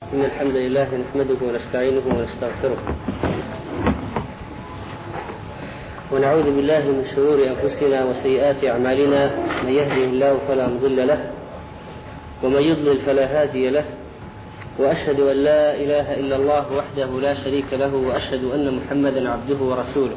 إن الحمد لله نحمده ونستعينه ونستغفره ونعوذ بالله من شرور أنفسنا وسيئات أعمالنا. من يهده الله فلا مضل له ومن يضلل فلا هادي له، وأشهد أن لا إله إلا الله وحده لا شريك له، وأشهد أن محمدا عبده ورسوله.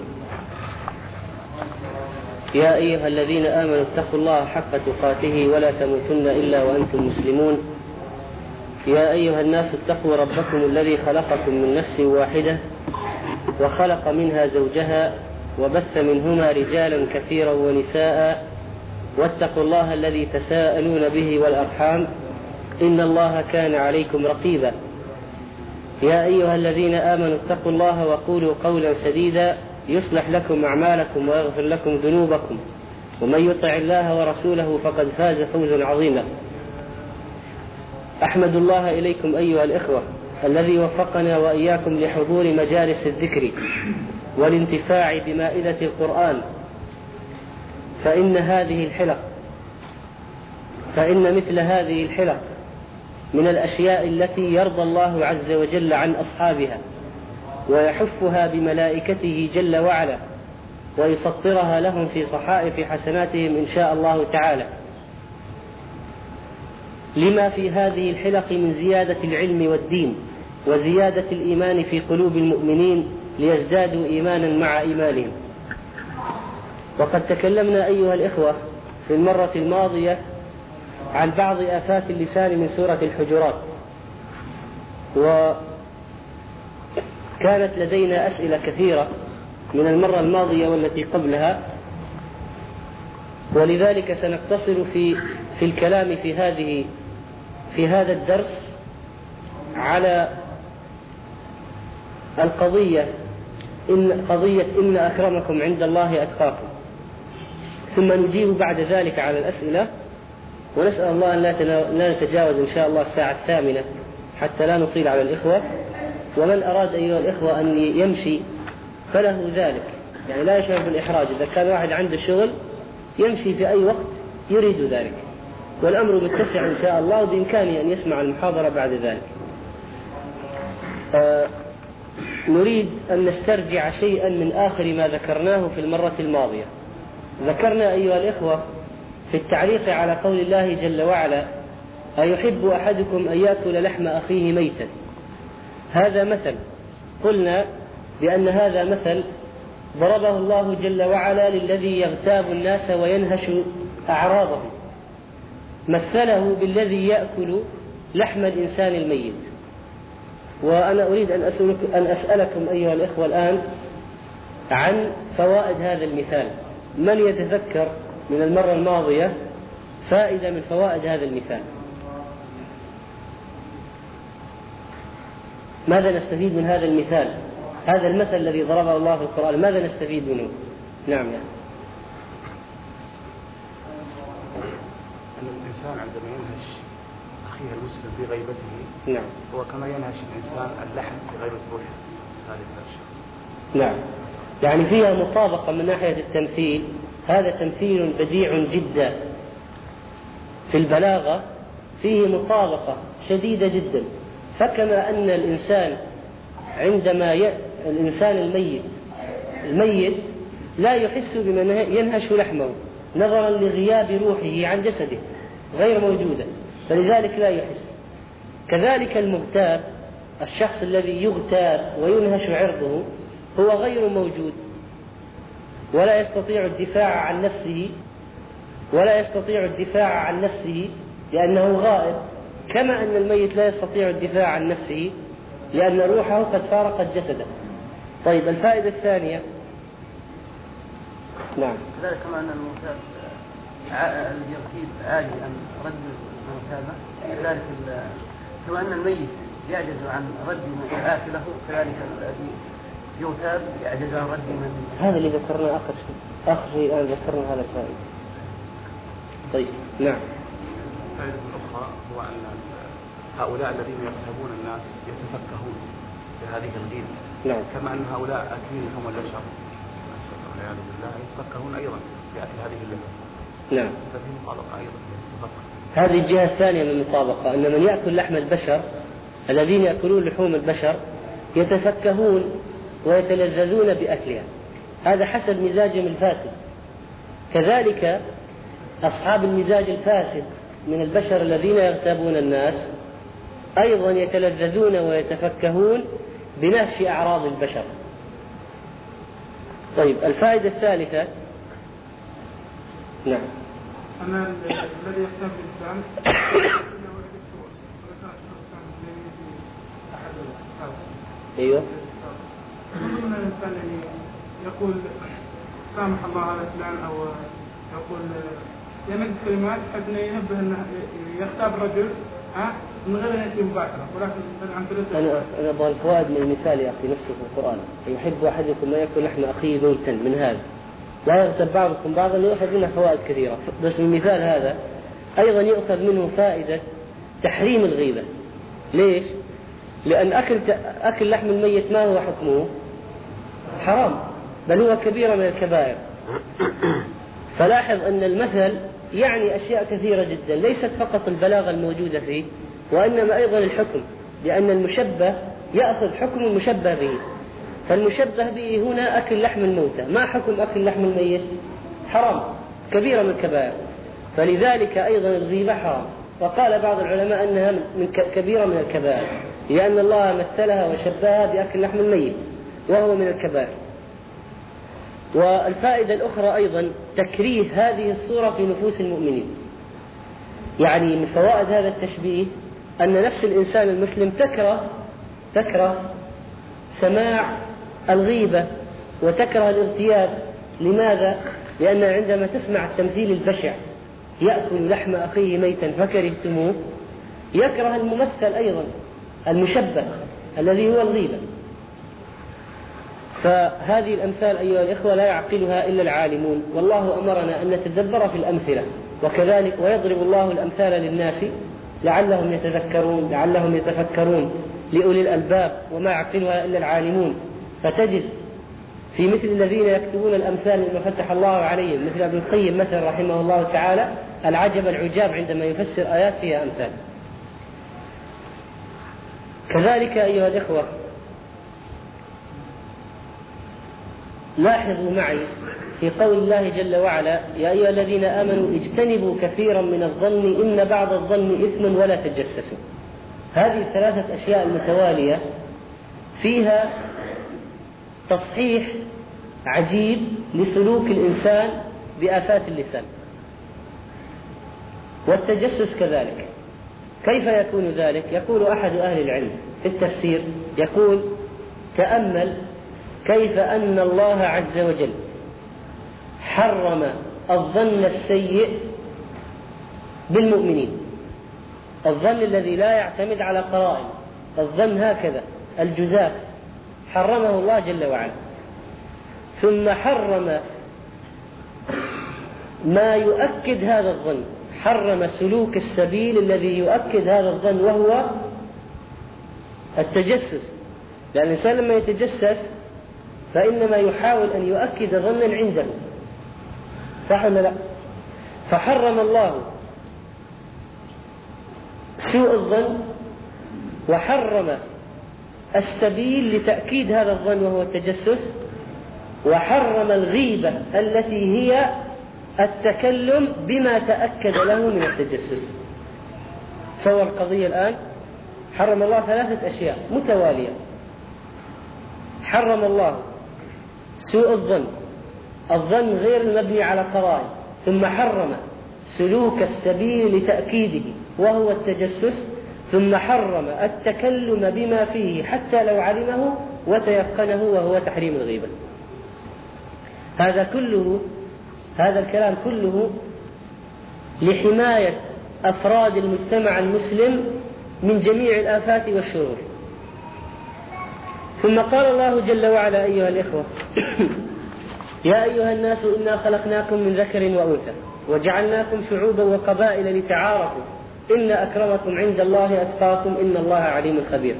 يا أيها الذين آمنوا اتقوا الله حق تقاته ولا تموتن إلا وأنتم مسلمون. يا أيها الناس اتقوا ربكم الذي خلقكم من نفس واحدة وخلق منها زوجها وبث منهما رجالا كثيرا ونساء، واتقوا الله الذي تساءلون به والأرحام إن الله كان عليكم رقيبا. يا أيها الذين آمنوا اتقوا الله وقولوا قولا سديدا يصلح لكم أعمالكم ويغفر لكم ذنوبكم، ومن يطع الله ورسوله فقد فاز فوزا عظيما. أحمد الله إليكم أيها الإخوة الذي وفقنا وإياكم لحضور مجالس الذكر والانتفاع بمائدة القرآن، فإن مثل هذه الحلق من الأشياء التي يرضى الله عز وجل عن أصحابها ويحفها بملائكته جل وعلا ويسطرها لهم في صحائف حسناتهم إن شاء الله تعالى، لما في هذه الحلق من زيادة العلم والدين وزيادة الإيمان في قلوب المؤمنين ليزدادوا إيمانا مع إيمانهم. وقد تكلمنا أيها الإخوة في المرة الماضية عن بعض آفات اللسان من سورة الحجرات، وكانت لدينا أسئلة كثيرة من المرة الماضية والتي قبلها، ولذلك سنقتصر في الكلام في هذا الدرس على قضية إن أكرمكم عند الله أتقاكم، ثم نجيب بعد ذلك على الأسئلة، ونسأل الله أن لا نتجاوز إن شاء الله الساعة 8 حتى لا نطيل على الإخوة. ومن أراد أيها الإخوة أن يمشي فله ذلك، يعني لا يشعر بالإحراج. إذا كان واحد عنده شغل يمشي في أي وقت يريد ذلك، والأمر متسع إن شاء الله، وبإمكانه أن يسمع المحاضرة بعد ذلك. نريد أن نسترجع شيئا من آخر ما ذكرناه في المرة الماضية. ذكرنا أيها الإخوة في التعليق على قول الله جل وعلا: أيحب أحدكم أن يأكل لحم أخيه ميتا. هذا مثل، قلنا بأن هذا مثل ضربه الله جل وعلا للذي يغتاب الناس وينهش أعراضهم، مثله بالذي يأكل لحم الإنسان الميت. وأنا أريد أن أسألكم أيها الإخوة الآن عن فوائد هذا المثال. من يتذكر من المرة الماضية فائدة من فوائد هذا المثال؟ ماذا نستفيد من هذا المثال؟ هذا المثل الذي ضربه الله في القرآن ماذا نستفيد منه؟ نعم يا أن الإنسان عندما ينهش أخيه المسلم في غيبته، نعم، هو كما ينهش الإنسان اللحم في غيبة روحه ذلك الشخص. نعم، يعني فيها مطابقة من ناحية التمثيل. هذا تمثيل بديع جدا في البلاغة، فيه مطابقة شديدة جدا. فكما أن الإنسان عندما الإنسان الميت لا يحس بمن ينهش لحمه نظرا لغياب روحه عن جسده، غير موجودة، فلذلك لا يحس. كذلك المغتاب، الشخص الذي يغتاب وينهش عرضه هو غير موجود ولا يستطيع الدفاع عن نفسه لأنه غائب، كما أن الميت لا يستطيع الدفاع عن نفسه لأن روحه قد فارقت جسده. طيب، الفائدة الثانية. نعم، كذلك كما أن المغتاب الذي يغتيب عاجز عن رد المغتابة، كذلك كما أن الميت يعجز عن رد آكله، كذلك الذي يغتاب يعجز عن رد من. هذا اللي ذكرنا آخر شيء الآن ذكرنا هذا الفائدة. طيب، نعم. الفائدة الأخرى هو أن هؤلاء الذين يغتابون الناس يتفكهون بهذه الغيبة، نعم، كما أن هؤلاء أكلين هم البشر والعياذ بالله يتفكهون أيضا بأكل هذه اللحم. نعم، ففي مطابقة أيضا. هذه الجهة الثانية من المطابقة، أن من يأكل لحم البشر الذين يأكلون لحوم البشر يتفكهون ويتلذذون بأكلها، هذا حسب مزاجهم الفاسد. كذلك أصحاب المزاج الفاسد من البشر الذين يغتابون الناس أيضا يتلذذون ويتفكهون بنهش أعراض البشر. طيب، الفائدة الثالثة، نعم، أن الذي يهتم بالإسلام أيوه، من الإنسان يقول سامح الله على فلان، أو يقول يمد كلمات حتى ينبه أنه يغتاب الرجل من غير أن يأتي مباشرة، ولكن عن طريق أنا أبغى الفوائد من المثال يا أخي نفسه في القرآن. يحب أحدكم ما يأكل لحم أخيه ميتا، من هذا لا يغتاب بعضكم بعضا، يؤخذ منه فوائد كثيرة. بس من المثال هذا أيضا يؤخذ منه فائدة تحريم الغيبة. ليش؟ لأن أكل لحم الميت ما هو حكمه؟ حرام، بل هو كبيرة من الكبائر. فلاحظ أن المثل يعني أشياء كثيرة جدا، ليست فقط البلاغة الموجودة فيه، وإنما أيضا الحكم، لأن المشبه يأخذ حكم المشبه به. فالمشبه به هنا أكل لحم الموتى، ما حكم أكل لحم الميت؟ حرام، كبيرة من الكبائر. فلذلك أيضا الغيبة حرام، وقال بعض العلماء أنها من كبيرة من الكبائر، لأن الله مثلها وشبهها بأكل لحم الميت وهو من الكبائر. والفائدة الأخرى أيضا تكريه هذه الصورة في نفوس المؤمنين. يعني من فوائد هذا التشبيه أن نفس الإنسان المسلم تكره سماع الغيبة وتكره الاغتياب. لماذا؟ لأن عندما تسمع التمثيل البشع يأكل لحم أخيه ميتا فكرهتموه، يكره الممثل أيضا المشبه الذي هو الغيبة. فهذه الأمثال أيها الإخوة لا يعقلها إلا العالمون، والله أمرنا أن نتدبر في الأمثلة. وكذلك ويضرب الله الأمثال للناس لعلهم يتفكرون لأولي الألباب، وما يعقلها إلا العالمون. فتجد في مثل الذين يكتبون الأمثال مما فتح الله عليهم، مثل ابن القيم مثلا رحمه الله تعالى، العجب العجاب عندما يفسر آيات فيها أمثال. كذلك أيها الإخوة لاحظوا معي في قول الله جل وعلا: يا أيها الذين آمنوا اجتنبوا كثيرا من الظن إن بعض الظن إثم ولا تجسسوا. هذه الثلاثة أشياء المتوالية فيها تصحيح عجيب لسلوك الإنسان بآفات اللسان. والتجسس كذلك. كيف يكون ذلك؟ يقول أحد أهل العلم في التفسير، يقول: تأمل كيف أن الله عز وجل حرم الظن السيء بالمؤمنين، الظن الذي لا يعتمد على قرائن، الظن هكذا الجزاف، حرمه الله جل وعلا. ثم حرم ما يؤكد هذا الظن، حرم سلوك السبيل الذي يؤكد هذا الظن، وهو التجسس. لأن الإنسان لما يتجسس فإنما يحاول أن يؤكد ظنا عنده، صح ولا لا؟ فحرم الله سوء الظن، وحرم السبيل لتأكيد هذا الظن وهو التجسس، وحرم الغيبة التي هي التكلم بما تأكد له من التجسس. تصور القضية الآن، حرم الله ثلاثة أشياء متوالية: حرم الله سوء الظن غير المبني على قرائن، ثم حرم سلوك السبيل لتأكيده وهو التجسس، ثم حرم التكلم بما فيه حتى لو علمه وتيقنه وهو تحريم الغيبة. هذا الكلام كله لحماية أفراد المجتمع المسلم من جميع الآفات والشرور. ثم قال الله جل وعلا: أيها الإخوة يا أيها الناس إنا خلقناكم من ذكر وأنثى وجعلناكم شعوبا وقبائل لتعارفوا إن أكرمكم عند الله أتقاكم إن الله عليم خبير.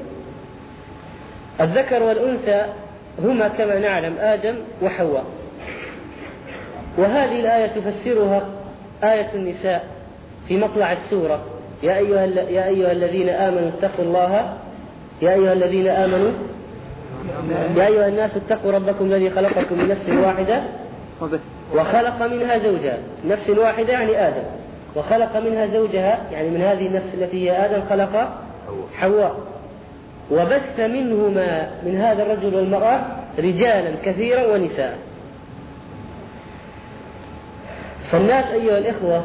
الذكر والأنثى هما كما نعلم آدم وحواء، وهذه الآية تفسرها آية النساء في مطلع السورة: يا أيها الذين آمنوا اتقوا الله يا أيها الذين آمنوا يا أيها الناس اتقوا ربكم الذي خلقكم من نفس واحدة وخلق منها زوجها. نفس واحدة يعني آدم، وخلق منها زوجها يعني من هذه النفس التي هي آدم خلق حواء، وبث منهما من هذا الرجل والمرأة رجالا كثيرا ونساء. فالناس أيها الإخوة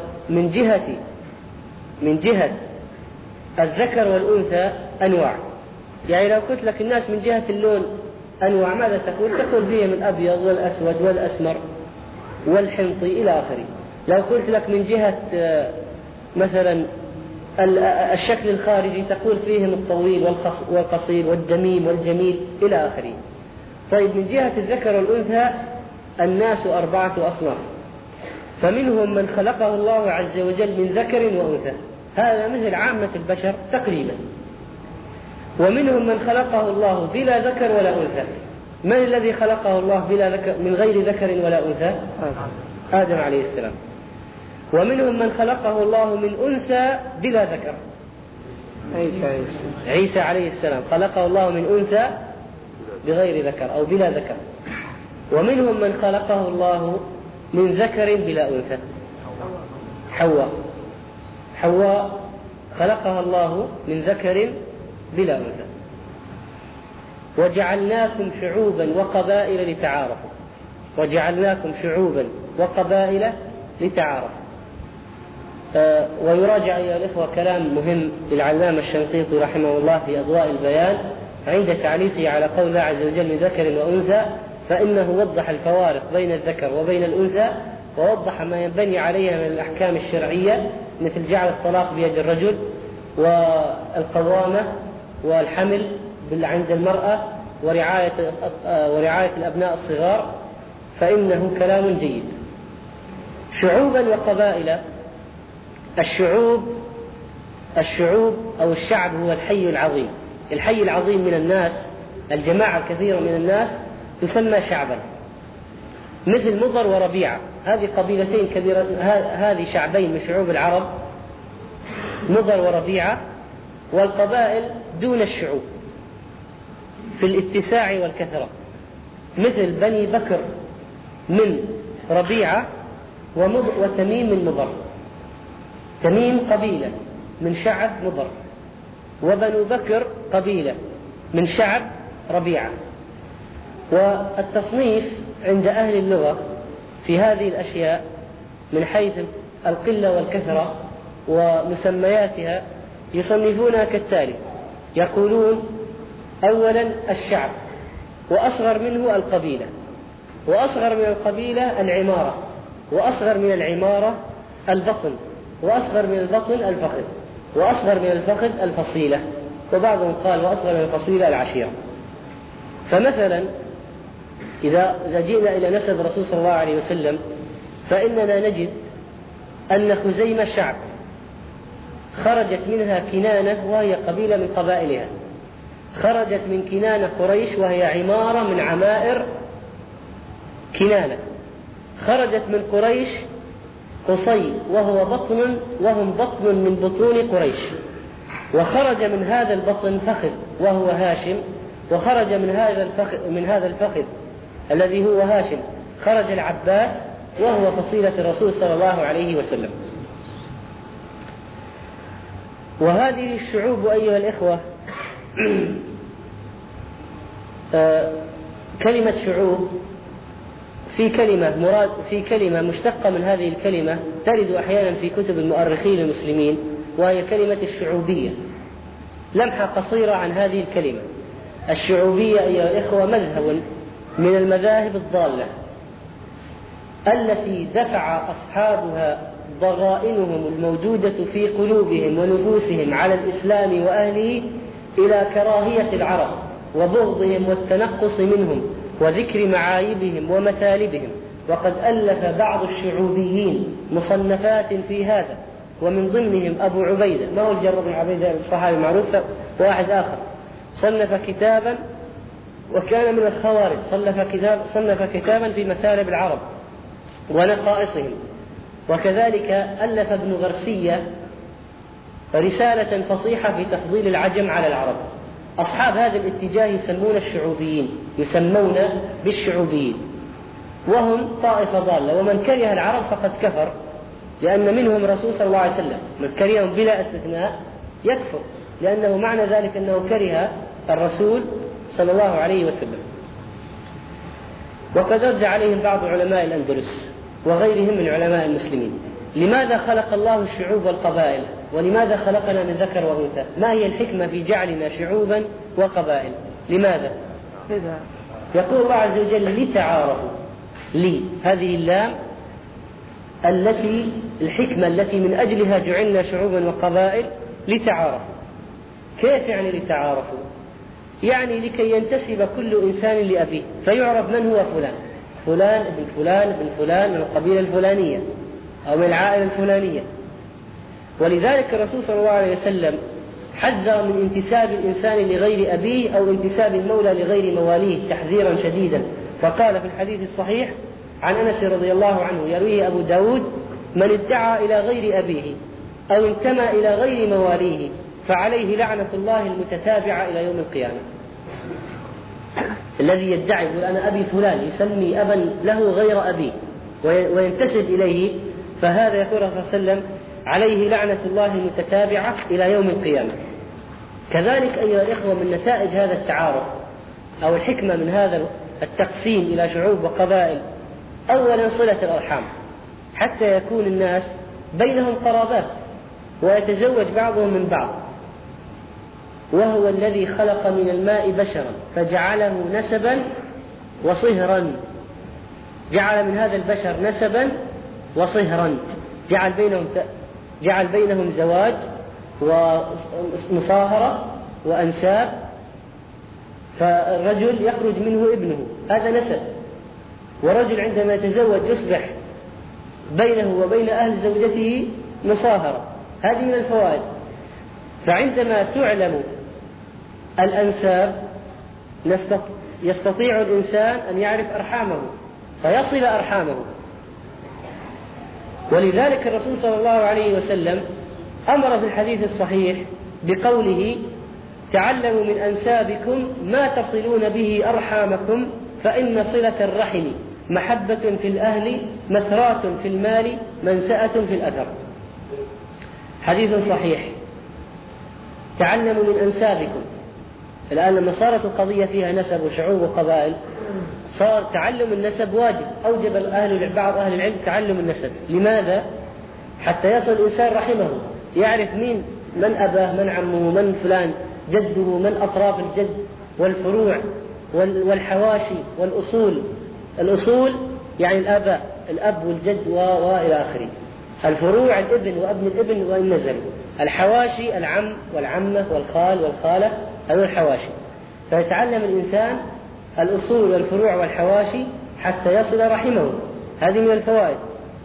من جهة الذكر والأنثى أنواع. يعني لو قلت لك الناس من جهة اللون أنواع، ماذا تقول؟ تقول فيهم الأبيض والأسود والأسمر والحنطي إلى آخره. لو قلت لك من جهة مثلا الشكل الخارجي تقول فيهم الطويل والقصير والدميم والجميل إلى آخره. طيب من جهة الذكر والأنثى الناس 4 أصناف، فمنهم من خلقه الله عز وجل من ذكر وأنثى، هذا مثل عامة البشر تقريبا. ومنهم من خلقه الله بلا ذكر ولا أنثى. من الذي خلقه الله بلا ذكر من غير ذكر ولا أنثى؟ آدم عليه السلام. ومنهم من خلقه الله من أنثى بلا ذكر، عيسى عليه السلام خلقه الله من أنثى بغير ذكر أو بلا ذكر. ومنهم من خلقه الله من ذكر بلا أنثى، حواء خلقها الله من ذكر بلا أنثى. وجعلناكم شعوبا وقبائل لتعارفوا. ويراجع أيها الإخوة كلام مهم للعلامة الشنقيطي رحمه الله في أضواء البيان عند تعليقه على قول الله عز وجل من ذكر وأنثى، فإنه وضح الفوارق بين الذكر وبين الأنثى، ووضح ما ينبني عليها من الأحكام الشرعية مثل جعل الطلاق بيد الرجل والقوامة والحمل عند المرأة ورعاية الأبناء الصغار، فإنه كلام جيد. شعوبا وقبائل. الشعوب أو الشعب هو الحي العظيم من الناس، الجماعة الكثيرة من الناس تسمى شعبا، مثل مضر وربيعة، هذه قبيلتين كبيرة، هذه شعبين من شعوب العرب، مضر وربيعة. والقبائل دون الشعوب في الاتساع والكثرة، مثل بني بكر من ربيعة وتميم من مضر. تميم قبيلة من شعب مضر، وبنو بكر قبيلة من شعب ربيعة. والتصنيف عند أهل اللغة في هذه الأشياء من حيث القلة والكثرة ومسمياتها يصنفونها كالتالي: يقولون أولا الشعب، وأصغر منه القبيلة، وأصغر من القبيلة العمارة، وأصغر من العمارة البطن، وأصغر من البطن الفخذ، وأصغر من الفخذ الفصيلة، وبعضهم قال وأصغر من الفصيلة العشيرة. فمثلا إذا جئنا إلى نسب الرسول صلى الله عليه وسلم فإننا نجد أن خزيمة شعب، خرجت منها كنانة وهي قبيلة من قبائلها، خرجت من كنانة قريش وهي عمارة من عمائر كنانة، خرجت من قريش قصي وهم بطن من بطون قريش، وخرج من هذا البطن فخذ وهو هاشم، وخرج من هذا الفخذ الذي هو هاشم خرج العباس وهو فصيلة الرسول صلى الله عليه وسلم. وهذه الشعوب أيها الإخوة كلمة شعوب في كلمة مشتقة من هذه الكلمة ترد أحيانا في كتب المؤرخين المسلمين، وهي كلمة الشعوبية. لمحة قصيرة عن هذه الكلمة. الشعوبية أيها الإخوة مذهب من المذاهب الضالة التي دفع أصحابها ضغائنهم الموجودة في قلوبهم ونفوسهم على الإسلام وأهله إلى كراهية العرب وبغضهم والتنقص منهم وذكر معايبهم ومثالبهم. وقد ألف بعض الشعوبيين مصنفات في هذا، ومن ضمنهم أبو عبيدة، ما هو الجر بن عبيدة الصحابي معروف، واحد آخر صنف كتابا وكان من الخوارج، صنف كتابا في مثالب العرب ونقائصهم. وكذلك ألف ابن غرسية رسالة فصيحة في تفضيل العجم على العرب. أصحاب هذا الاتجاه يسمون بالشعوبيين، وهم طائفة ضالة، ومن كره العرب فقد كفر، لأن منهم الرسول صلى الله عليه وسلم، من كرههم بلا استثناء يكفر، لأنه معنى ذلك أنه كره الرسول صلى الله عليه وسلم. وقد رد عليهم بعض علماء الأندلس وغيرهم من علماء المسلمين: لماذا خلق الله الشعوب والقبائل؟ ولماذا خلقنا من ذكر وأنثى؟ ما هي الحكمة في جعلنا شعوبا وقبائل؟ لماذا؟ يقول الله عز وجل: لتعارفوا. هذه اللام الحكمة التي من أجلها جعلنا شعوبا وقبائل لتعارفوا. كيف يعني لتعارفوا؟ يعني لكي ينتسب كل إنسان لأبيه فيعرف من هو فلان، فلان ابن فلان ابن فلان من القبيلة الفلانية أو من العائلة الفلانية. ولذلك الرسول صلى الله عليه وسلم حذر من انتساب الإنسان لغير أبيه أو انتساب المولى لغير مواليه تحذيرا شديدا، فقال في الحديث الصحيح عن أنس رضي الله عنه يرويه أبو داود: من ادعى إلى غير أبيه أو انتمى إلى غير مواليه فعليه لعنة الله المتتابعة إلى يوم القيامة. الذي يدعي يقول أنا أبي فلان، يسمي أبا له غير أبيه وينتسب إليه، فهذا يقول صلى الله عليه وسلم عليه لعنة الله المتتابعة إلى يوم القيامة. كذلك أيها الإخوة من نتائج هذا التعارف أو الحكمة من هذا التقسيم إلى شعوب وقبائل: أولا صلة الأرحام، حتى يكون الناس بينهم قرابات ويتزوج بعضهم من بعض. وهو الذي خلق من الماء بشرا فجعله نسبا وصهرا، جعل من هذا البشر نسبا وصهرا، جعل بينهم زواج ومصاهرة وأنساب، فالرجل يخرج منه ابنه، هذا نسب. ورجل عندما يتزوج يصبح بينه وبين أهل زوجته مصاهرة، هذه من الفوائد. فعندما تعلم الأنساب يستطيع الإنسان أن يعرف أرحامه فيصل أرحامه. ولذلك الرسول صلى الله عليه وسلم أمر في الحديث الصحيح بقوله: تعلموا من أنسابكم ما تصلون به أرحامكم فإن صلة الرحم محبة في الأهل مثرات في المال منسأة في الأثر. حديث صحيح. تعلموا من أنسابكم. الآن لما صارت القضية فيها نسب وشعوب وقبائل صار تعلم النسب واجب، أوجب بعض أهل العلم تعلم النسب. لماذا؟ حتى يصل الإنسان رحمه، يعرف من أباه، من عمه، من فلان جده، من أطراف الجد والفروع والحواشي والأصول. الأصول يعني الآباء، الأب والجد وإلى آخره. الفروع الابن وابن الابن وإن نزل. الحواشي العم والعمة والخال والخالة، هذول الحواشي. فيتعلم الإنسان الأصول والفروع والحواشي حتى يصل رحمه، هذه من الفوائد.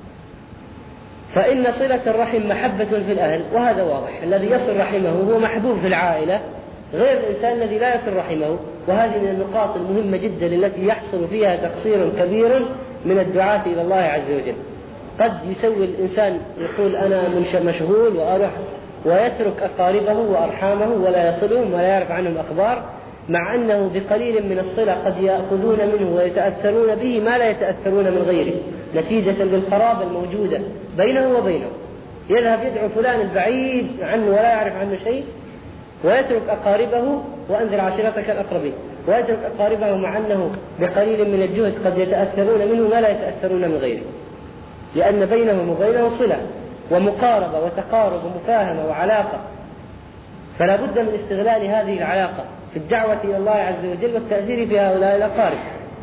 فإن صلة الرحم محبة في الأهل، وهذا واضح، الذي يصل رحمه هو محبوب في العائلة غير الإنسان الذي لا يصل رحمه. وهذه من النقاط المهمة جدا التي يحصل فيها تقصير كبير من الدعاة إلى الله عز وجل. قد يسوي الإنسان يقول أنا مشغول وأروح ويترك أقاربه وأرحامه ولا يصلهم ولا يعرف عنهم أخبار، مع أنه بقليل من الصلة قد يأخذون منه ويتأثرون به ما لا يتأثرون من غيره، نتيجة بالقرابة الموجودة بينه وبينه. يذهب يدعو فلان البعيد عنه ولا يعرف عنه شيء ويترك أقاربه، وأنذر عشيرتك الأقربين، ويترك أقاربه مع أنه بقليل من الجهد قد يتأثرون منه ما لا يتأثرون من غيره، لأن بينهم وبينه صلة ومقاربة وتقارب ومفاهمة وعلاقة. فلا بد من استغلال هذه العلاقة في الدعوة إلى الله عز وجل والتأثير في هؤلاء الأقارب.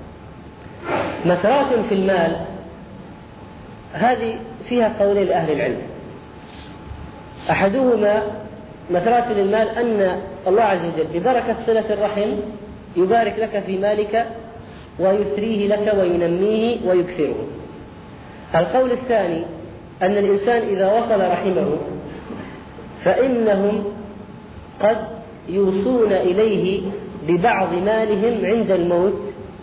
مثرات في المال، هذه فيها قولين لأهل العلم. أحدهما مثرات للمال أن الله عز وجل ببركة صلة الرحم يبارك لك في مالك ويثريه لك وينميه ويكثره. القول الثاني أن الإنسان إذا وصل رحمه فإنهم قد يوصون إليه ببعض مالهم عند الموت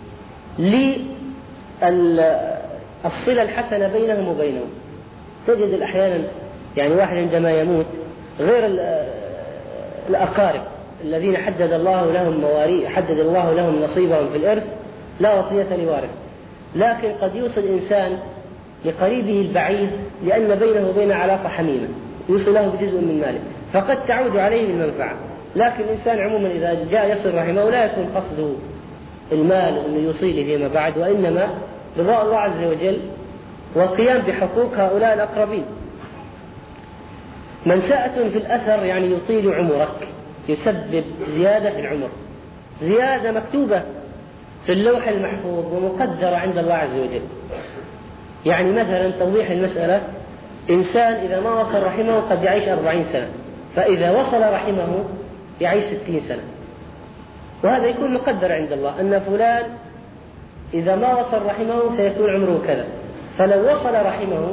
للصلة الحسنة بينهم وبينهم. تجد أحيانا يعني واحد عندما يموت غير الأقارب الذين حدد الله لهم مواريث، حدد الله لهم نصيبهم في الإرث، لا وصية لوارث. لكن قد يوصي الإنسان لقريبه البعيد لأن بينه وبينه علاقة حميمة، يوصي له بجزء من ماله فقد تعود عليه بالمنفعة. لكن الإنسان عموما إذا جاء يصل رحمه لا يكون قصده المال أنه يوصي له فيما بعد، وإنما رضاء الله عز وجل والقيام بحقوق هؤلاء الأقربين. منسأة في الأثر يعني يطيل عمرك، يسبب زيادة في العمر، زيادة مكتوبة في اللوح المحفوظ ومقدرة عند الله عز وجل. يعني مثلا توضيح المسألة، إنسان إذا ما وصل رحمه قد يعيش 40 سنة، فإذا وصل رحمه يعيش 60 سنة، وهذا يكون مقدر عند الله أن فلان إذا ما وصل رحمه سيكون عمره كذا. فلو وصل رحمه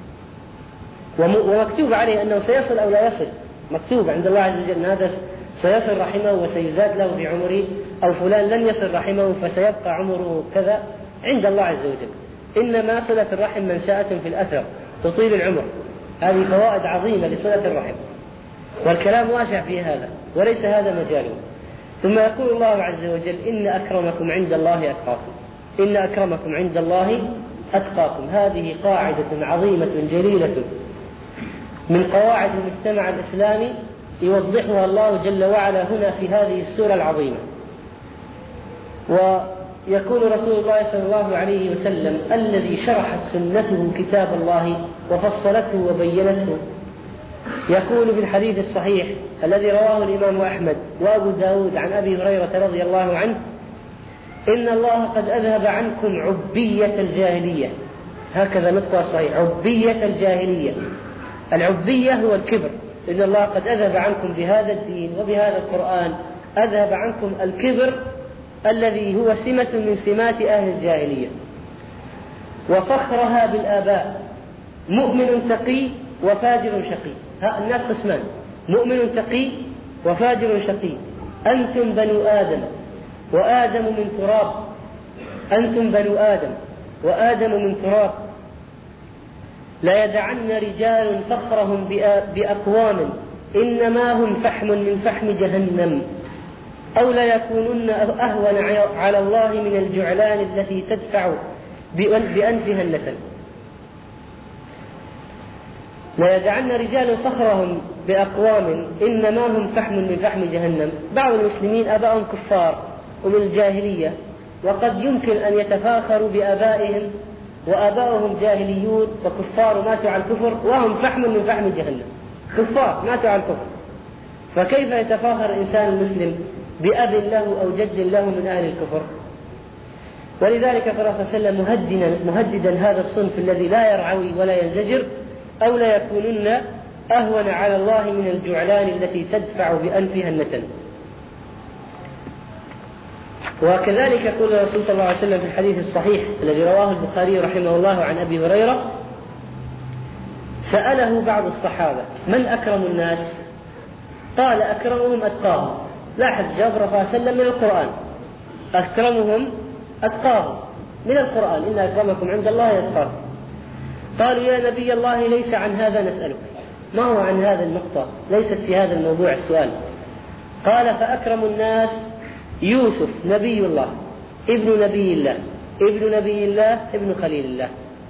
ومكتوب عليه أنه سيصل أو لا يصل، مكتوب عند الله عز وجل أن هذا سيصل رحمه وسيزاد له في عمره، أو فلان لن يصل رحمه فسيبقى عمره كذا، عند الله عز وجل. إنما صلة الرحم منسأة في الأثر تطيل العمر، هذه فوائد عظيمة لصلة الرحم، والكلام واسع في هذا وليس هذا مجاله. ثم يقول الله عز وجل: إن أكرمكم عند الله أتقاكم، إن أكرمكم عند الله أتقاكم. هذه قاعدة عظيمة جليلة من قواعد المجتمع الإسلامي يوضحها الله جل وعلا هنا في هذه السورة العظيمة. ويقول رسول الله صلى الله عليه وسلم الذي شرحت سنته كتاب الله وفصلته وبينته، يقول في الحديث الصحيح الذي رواه الإمام أحمد وأبو داود عن أبي هريرة رضي الله عنه: إن الله قد أذهب عنكم عبية الجاهلية. هكذا نطقها الصحيح، عبية الجاهلية. العبية هو الكبر. إن الله قد أذهب عنكم بهذا الدين وبهذا القرآن، أذهب عنكم الكبر الذي هو سمة من سمات أهل الجاهلية، وفخرها بالآباء، مؤمن تقي وفاجر شقي. الناس قسمان: مؤمن تقي وفاجر شقي. أنتم بنو آدم وآدم من تراب، أنتم بنو آدم وآدم من تراب. لا يدعن رجال فخرهم بأقوام إنما هم فحم من فحم جهنم، أو لا يكونن أهون على الله من الجعلان التي تدفع بأنفها النتن. لا يدعن رجال فخرهم بأقوام إنما هم فحم من فحم جهنم. بعض المسلمين آباءهم كفار ومن الجاهلية، وقد يمكن أن يتفاخروا بآبائهم وآباؤهم جاهليون وكفار ماتوا على الكفر وهم فحم من فحم جهنم، كفار ماتوا على الكفر. فكيف يتفاخر الإنسان المسلم بأب له أو جد له من أهل الكفر؟ ولذلك قال صلى الله عليه وسلم مهددا هذا الصنف الذي لا يرعوي ولا ينزجر: أو لا يكونن أهون على الله من الجعلان التي تدفع بأنفها النتن. وكذلك يقول الرسول صلى الله عليه وسلم في الحديث الصحيح الذي رواه البخاري رحمه الله عن أبي هريرة: سأله بعض الصحابة: من أكرم الناس؟ قال: أكرمهم أتقاهم. لاحظ جاب الرسول صلى الله عليه وسلم من القرآن، أكرمهم أتقاهم من القرآن: إن أكرمكم عند الله أتقاكم. قالوا: يا نبي الله ليس عن هذا نسألك. ما هو عن هذا النقطة؟ ليست في هذا الموضوع السؤال. قال: فأكرم الناس يوسف نبي الله ابن نبي الله ابن نبي الله ابن خليل الله.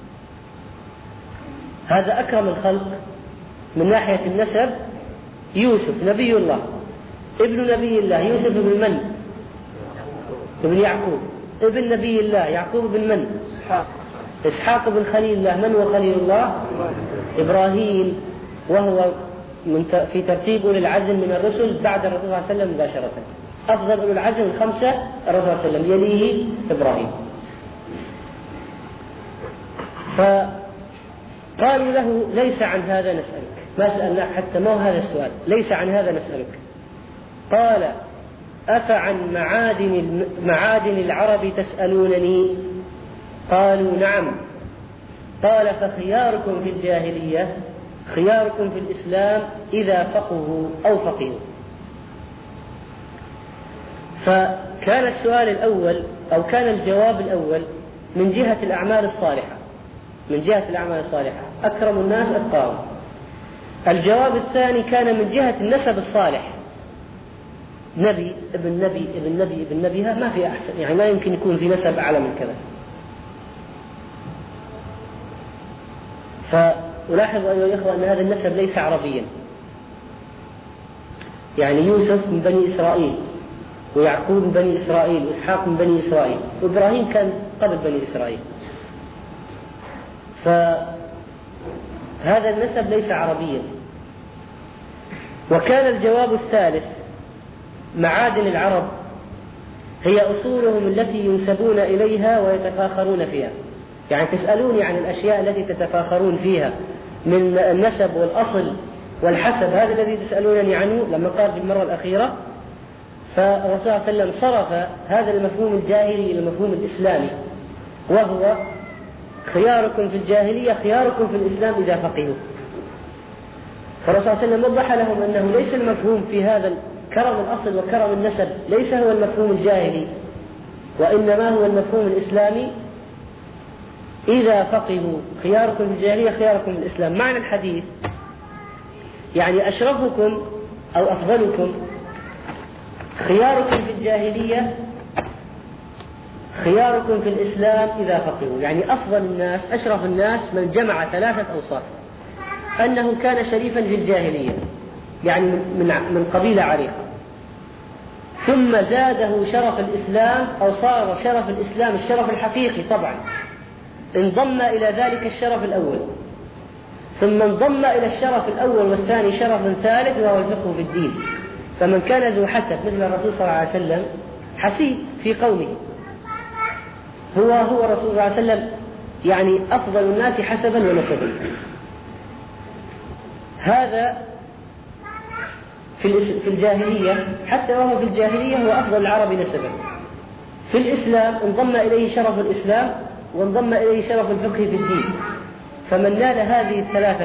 هذا أكرم الخلق من ناحية النسب. يوسف نبي الله ابن نبي الله. يوسف بن من؟ ابن يعقوب. ابن نبي الله يعقوب بن من؟ إسحاق بن خليل الله. من هو خليل الله؟ إبراهيم، وهو في ترتيب أولي العزم من الرسل بعد الرسول صلى الله عليه وسلم مباشرة. أفضل أولي العزم الخمسة الرسول صلى الله عليه وسلم، يليه إبراهيم. فقالوا له: ليس عن هذا نسألك. ما سألناك حتى، ما هو هذا السؤال، ليس عن هذا نسألك. قال: أفعن معادن العرب تسألونني؟ قالوا: نعم. قال: فخياركم في الجاهلية خياركم في الإسلام إذا فقهوا أو فقهوا. فكان السؤال الأول أو كان الجواب الأول من جهة الأعمال الصالحة، من جهة الأعمال الصالحة أكرم الناس أتقاهم. الجواب الثاني كان من جهة النسب الصالح، نبي ابن نبي ابن نبي ابن نبيها ما في أحسن، يعني لا يمكن يكون في نسب أعلى من كذا. فألاحظ أيها الإخوة أن هذا النسب ليس عربيا، يعني يوسف من بني إسرائيل، ويعقوب من بني إسرائيل، وإسحاق من بني إسرائيل، وإبراهيم كان قبل بني إسرائيل. فهذا النسب ليس عربيا. وكان الجواب الثالث: معادن العرب هي أصولهم التي ينسبون إليها ويتفاخرون فيها. يعني تسألوني عن الأشياء التي تتفاخرون فيها من النسب والأصل والحسب، هذا الذي تسألونني عنه. لما قال في المرة الأخيرة، فالرسول صلى الله عليه وسلم صرف هذا المفهوم الجاهلي إلى المفهوم الإسلامي، وهو خياركم في الجاهلية خياركم في الإسلام إذا فقهوا. فالرسول صلى الله عليه وسلم وضح لهم أنه ليس المفهوم في هذا كرم الأصل وكرم النسب ليس هو المفهوم الجاهلي، وإنما هو المفهوم الإسلامي إذا فقهوا. خياركم في الجاهلية خياركم في الإسلام. معنى الحديث يعني أشرفكم أو أفضلكم خياركم في الجاهلية خياركم في الإسلام إذا فقهوا. يعني أفضل الناس أشرف الناس من جمع 3 أوصاف: أنه كان شريفا في الجاهلية، يعني من قبيلة عريقة، ثم زاده شرف الإسلام، أو صار شرف الإسلام الشرف الحقيقي طبعا، انضم إلى ذلك الشرف الأول، ثم انضم إلى الشرف الأول والثاني شرف ثالث وهو الفقه في الدين. فمن كان ذو حسب مثل الرسول صلى الله عليه وسلم حسيب في قومه، هو الرسول صلى الله عليه وسلم يعني أفضل الناس حسبا ونسبا. هذا في الجاهلية، حتى وهو في الجاهلية هو أفضل العرب نسبا. في الإسلام انضم إليه شرف الإسلام وانضم إليه شرف الفقه في الدين. فمن نال هذه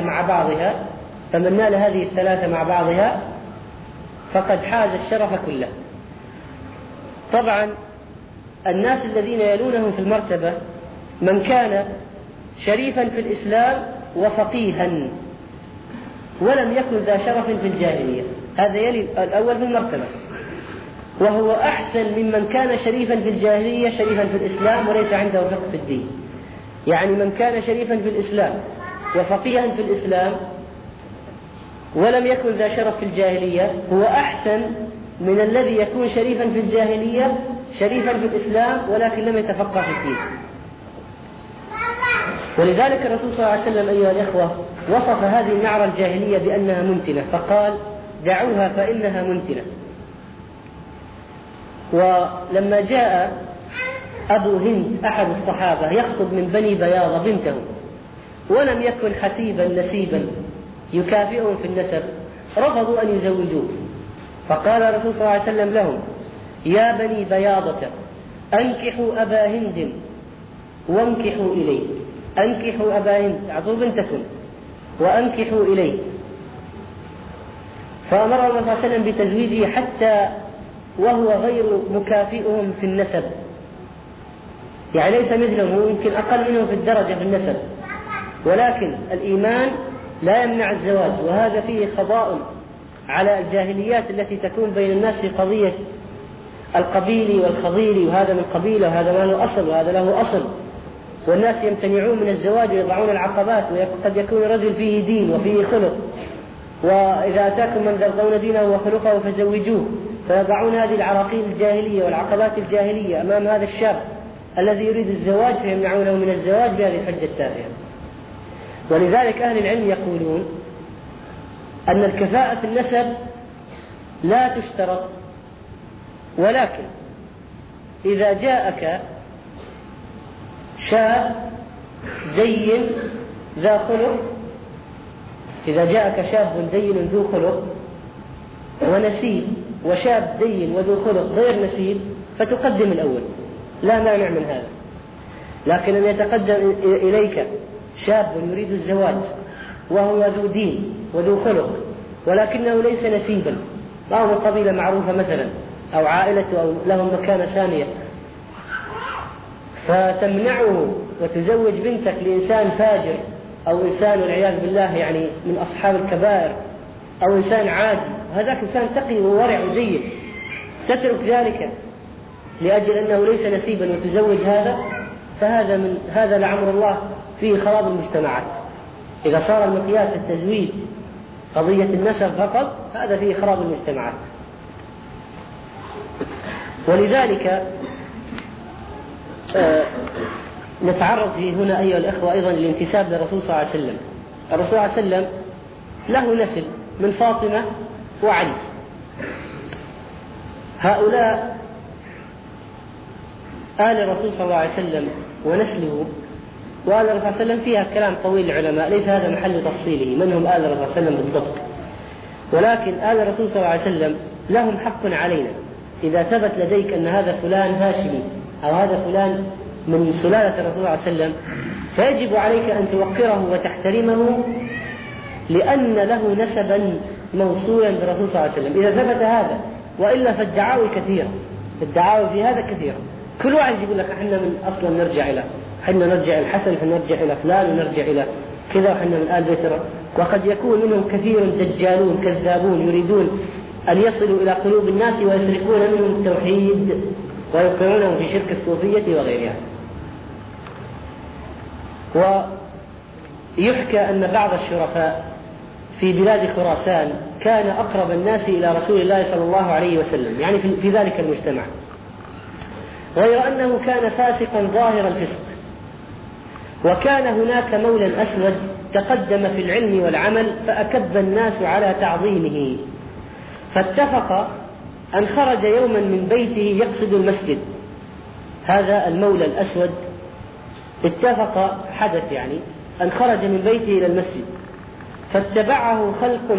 الثلاثة مع بعضها فقد حاز الشرف كله. طبعا الناس الذين يلونهم في المرتبة من كان شريفا في الإسلام وفقيها ولم يكن ذا شرف في الجاهلية، هذا يلي الأول في المرتبة، وهو أحسن ممن كان شريفا في الجاهلية شريفا في الإسلام وليس عنده فقه في الدين. يعني من كان شريفا في الإسلام وفقيها في الإسلام ولم يكن ذا شرف في الجاهلية هو أحسن من الذي يكون شريفا في الجاهلية شريفا في الإسلام ولكن لم يتفقه في الدين. ولذلك الرسول صلى الله عليه وسلم أيها الإخوة وصف هذه النعرة الجاهلية بأنها منتنة، فقال: دعوها فإنها منتنة. ولما جاء أبو هند أحد الصحابة يخطب من بني بياضة بنته ولم يكن حسيبا نسيبا يكافئهم في النسب، رفضوا أن يزوجوه. فقال الرسول صلى الله عليه وسلم لهم: يا بني بياضة أنكحوا أبا هند وانكحوا إليه. أنكحوا أبا هند، أعطوا بنتكم وأنكحوا إليه. فأمر الله صلى الله عليه وسلم بتزويجه حتى وهو غير مكافئهم في النسب، يعني ليس مثلهم، هو يمكن أقل منهم في الدرجة في النسب، ولكن الإيمان لا يمنع الزواج. وهذا فيه قضاء على الجاهليات التي تكون بين الناس في قضية القبيلي والخضيري، وهذا من قبيلة وهذا ما له أصل وهذا له أصل، والناس يمتنعون من الزواج ويضعون العقبات، وقد يكون الرجل فيه دين وفيه خلق، وإذا أتاكم من ترضون دينه وخلقه فزوجوه، فيضعون هذه العراقيل الجاهلية والعقبات الجاهلية أمام هذا الشاب الذي يريد الزواج فيمنعونه من الزواج بهذه الحجة التافهة. ولذلك أهل العلم يقولون أن الكفاءة في النسب لا تشترط، ولكن إذا جاءك شاب دين ذا خلق، إذا جاءك شاب دين ذو خلق ونسيب وشاب دين وذو خلق غير نسيب فتقدم الأول، لا مانع من هذا. لكن أن يتقدم إليك شاب يريد الزواج وهو ذو دين وذو خلق ولكنه ليس نسيبا، أو من قبيلة معروفة مثلا أو عائلته أو لهم مكانة سامية، فتمنعه وتزوج بنتك لإنسان فاجر أو إنسان والعياذ بالله يعني من أصحاب الكبائر أو إنسان عادي، وهذاك إنسان تقي وورع وجيد، تترك ذلك لأجل أنه ليس نسيبا وتزوج هذا، هذا لعمر الله فيه خراب المجتمعات. إذا صار المقياس التزويج قضية النسب فقط، هذا فيه خراب المجتمعات. ولذلك نتعرض في هنا أيها الأخوة أيضا للانتساب للرسول صلى الله عليه وسلم. الرسول صلى الله عليه وسلم له نسل من فاطمة وعلي، هؤلاء آل الرسول صلى الله عليه وسلم ونسله. وآل الرسول صلى الله عليه وسلم فيها كلام طويل العلماء، ليس هذا محل تفصيله من هم آل الرسول صلى الله عليه وسلم بالضبط، ولكن آل الرسول صلى الله عليه وسلم لهم حق علينا. إذا ثبت لديك أن هذا فلان هاشمي أو هذا فلان من سلالة الرسول صلى الله عليه وسلم، فيجب عليك أن توقره وتحترمه، لأن له نسبا موصولا بالرسول صلى الله عليه وسلم. إذا ثبت هذا، وإلا فالدعاوي كثيرة، الدعاوي في هذا كثيرة. كل واحد يقول لك احنا من أصلا نرجع إلى، احنا نرجع الحسن، احنا نرجع إلى فلان، ونرجع إلى كذا، وحنا من آل بيت. وقد يكون منهم كثير دجالون كذابون يريدون أن يصلوا إلى قلوب الناس ويسرقون منهم التوحيد ويوقعونهم في شرك الصوفية وغيرها. ويحكى أن بعض الشرفاء في بلاد خراسان كان أقرب الناس إلى رسول الله صلى الله عليه وسلم، يعني في ذلك المجتمع، غير أنه كان فاسقا ظاهر الفسق. وكان هناك مولى أسود تقدم في العلم والعمل، فأكب الناس على تعظيمه، فاتفق أن خرج يوما من بيته يقصد المسجد. هذا المولى الأسود اتفق، حدث يعني أن خرج من بيته إلى المسجد، فاتبعه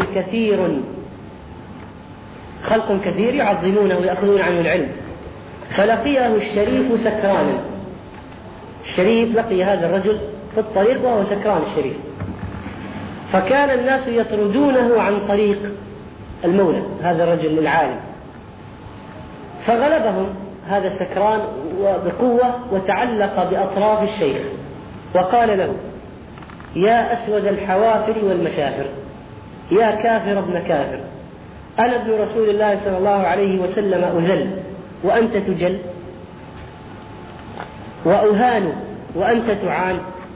خلق كثير يعظمونه ويأخذون عنه العلم، فلقيه الشريف سكرانا. الشريف لقي هذا الرجل في الطريق وهو سكران الشريف، فكان الناس يطردونه عن طريق المولى هذا الرجل العالم، فغلبهم هذا السكران بقوة وتعلق بأطراف الشيخ وقال له: يا أسود الحوافر والمشافر، يا كافر ابن كافر، أنا ابن رسول الله صلى الله عليه وسلم أذل وأنت تجل، وأهان وأنت تعان.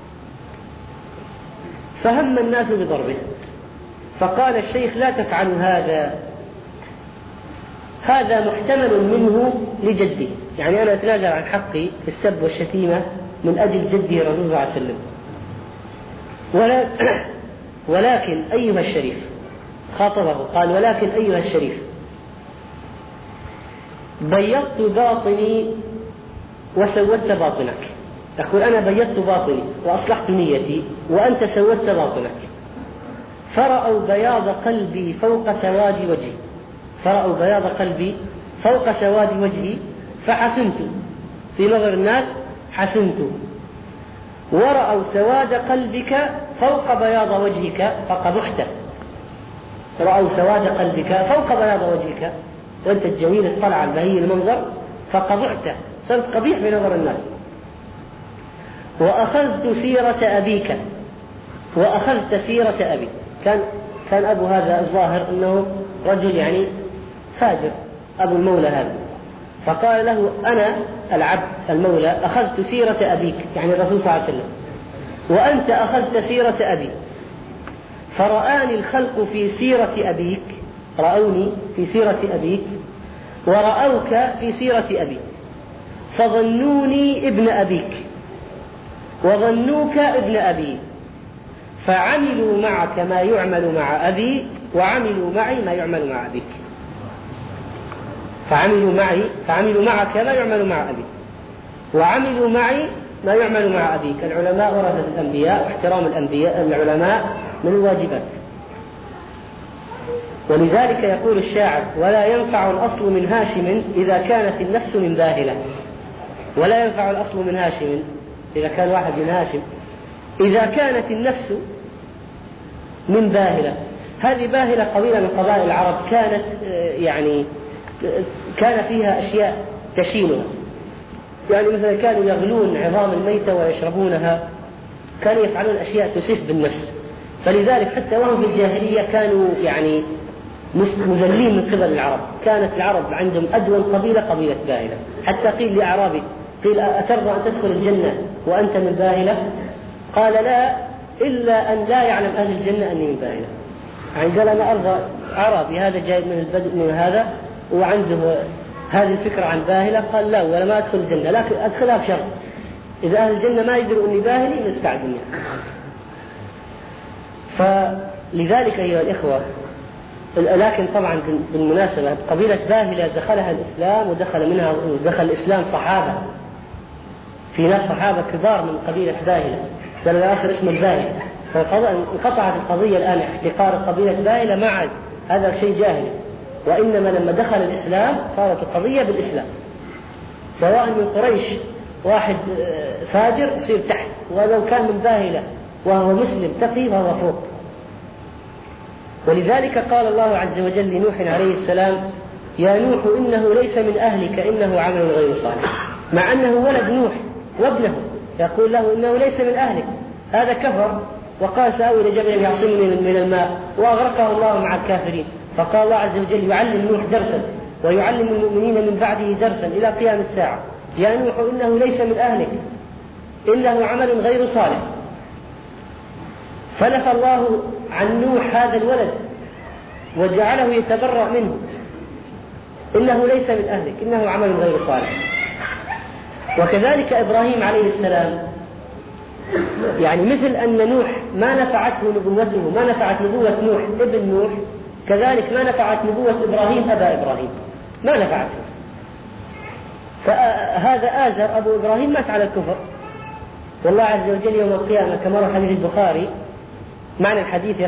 فهم الناس بضربه، فقال الشيخ: لا تفعلوا هذا محتمل منه لجدي، يعني أنا أتنازل عن حقي في السب والشتيمة من أجل جدي الرسول صلى الله عليه وسلم. ولكن أيها الشريف، خاطبه قال: ولكن أيها الشريف، بيضت باطني وسودت باطنك. يقول: أنا بيضت باطني وأصلحت نيتي، وأنت سودت باطنك. فرأوا بياض قلبي فوق سواد وجهي، فرأوا بياض قلبي فوق سواد وجهي فحسنت، في نظر الناس حسنت. ورأوا سواد قلبك فوق بياض وجهك فقبحت. رأوا سواد قلبك فوق بياض وجهك، وأنت الجميل الطلع البهي المنظر، فقبحت، صرت قبيح في نظر الناس. وأخذت سيرة أبيك، وأخذت سيرة أبي. كان أبو هذا الظاهر أنه رجل يعني فاجر، أبو المولى هذا، فقال له: أنا العبد المولى أخذت سيرة أبيك، يعني الرسول صلى الله عليه وسلم، وأنت أخذت سيرة أبي. فرآني الخلق في سيرة أبيك، رأوني في سيرة أبيك، ورأوك في سيرة أبي، فظنوني ابن أبيك وظنوك ابن أبي، فعملوا معك ما يعمل مع أبي، وعملوا معي ما يعمل مع أبيك. فعملوا معك ما يعمل مع أبي، وعملوا معي ما يعمل مع أبيك. العلماء ورثة الأنبياء، واحترام العلماء من الواجبات. ولذلك يقول الشاعر: ولا ينفع الأصل من هاشم إذا كانت النفس من باهلة. ولا ينفع الأصل من هاشم، إذا كان واحد من هاشم، إذا كانت النفس من باهلة. هذه باهلة قبيلة من قبائل العرب، كانت يعني كان فيها أشياء تشينها، يعني مثلا كانوا يغلون عظام الميتة ويشربونها، كانوا يفعلون أشياء تسف بالنفس. فلذلك حتى وهم في الجاهلية كانوا يعني مذلين من قبل العرب. كانت العرب عندهم أدون قبيلة باهلة، حتى قيل لأعرابي قيل أترضى أن تدخل الجنة وأنت من باهلة؟ قال لا، إلا أن لا يعلم أهل الجنة أني من باهلة. يعني قال أنا أرضى أعرابي هذا جاي من هذا وعنده هذه الفكرة عن باهلة، قال لا ولا ما أدخل الجنة، لكن أدخلها بشرط إذا أهل الجنة ما يدروا أني باهلي نستعد منها. فلذلك أيها الإخوة، لكن طبعا بالمناسبة قبيلة باهلة دخلها الإسلام ودخل الإسلام صحابة، في ناس صحابة كبار من قبيلة باهلة قالوا الآخر اسم الباهلة، فانقطعت القضية الآن احتقار قبيلة باهلة ما عاد هذا شيء جاهلي، وإنما لما دخل الإسلام صارت القضية بالإسلام، سواء من قريش واحد فاجر يصير تحت، ولو كان من باهلة وهو مسلم تقي فهو فوق. ولذلك قال الله عز وجل لنوح عليه السلام يا نوح إنه ليس من أهلك إنه عمل غير صالح، مع أنه ولد نوح وابنه يقول له إنه ليس من أهلك، هذا كفر وقال سآوي إلى جبل يعصمني من الماء وأغرقه الله مع الكافرين. فقال الله عز وجل يعلم نوح درسا ويعلم المؤمنين من بعده درسا إلى قيام الساعة، يا نوح إنه ليس من أهلك إنه عمل غير صالح. فنفى الله عن نوح هذا الولد وجعله يتبرأ منه، إنه ليس من أهلك إنه عمل غير صالح. وكذلك إبراهيم عليه السلام، يعني مثل أن نوح ما نفعته نبوته، ما نفعت نبوة نوح ابن نوح، كذلك ما نفعت نبوة إبراهيم أبا إبراهيم، ما نفعته. فهذا آزر أبو إبراهيم مات على الكفر، والله عز وجل يوم القيامة كما روى حديث البخاري معنى الحديث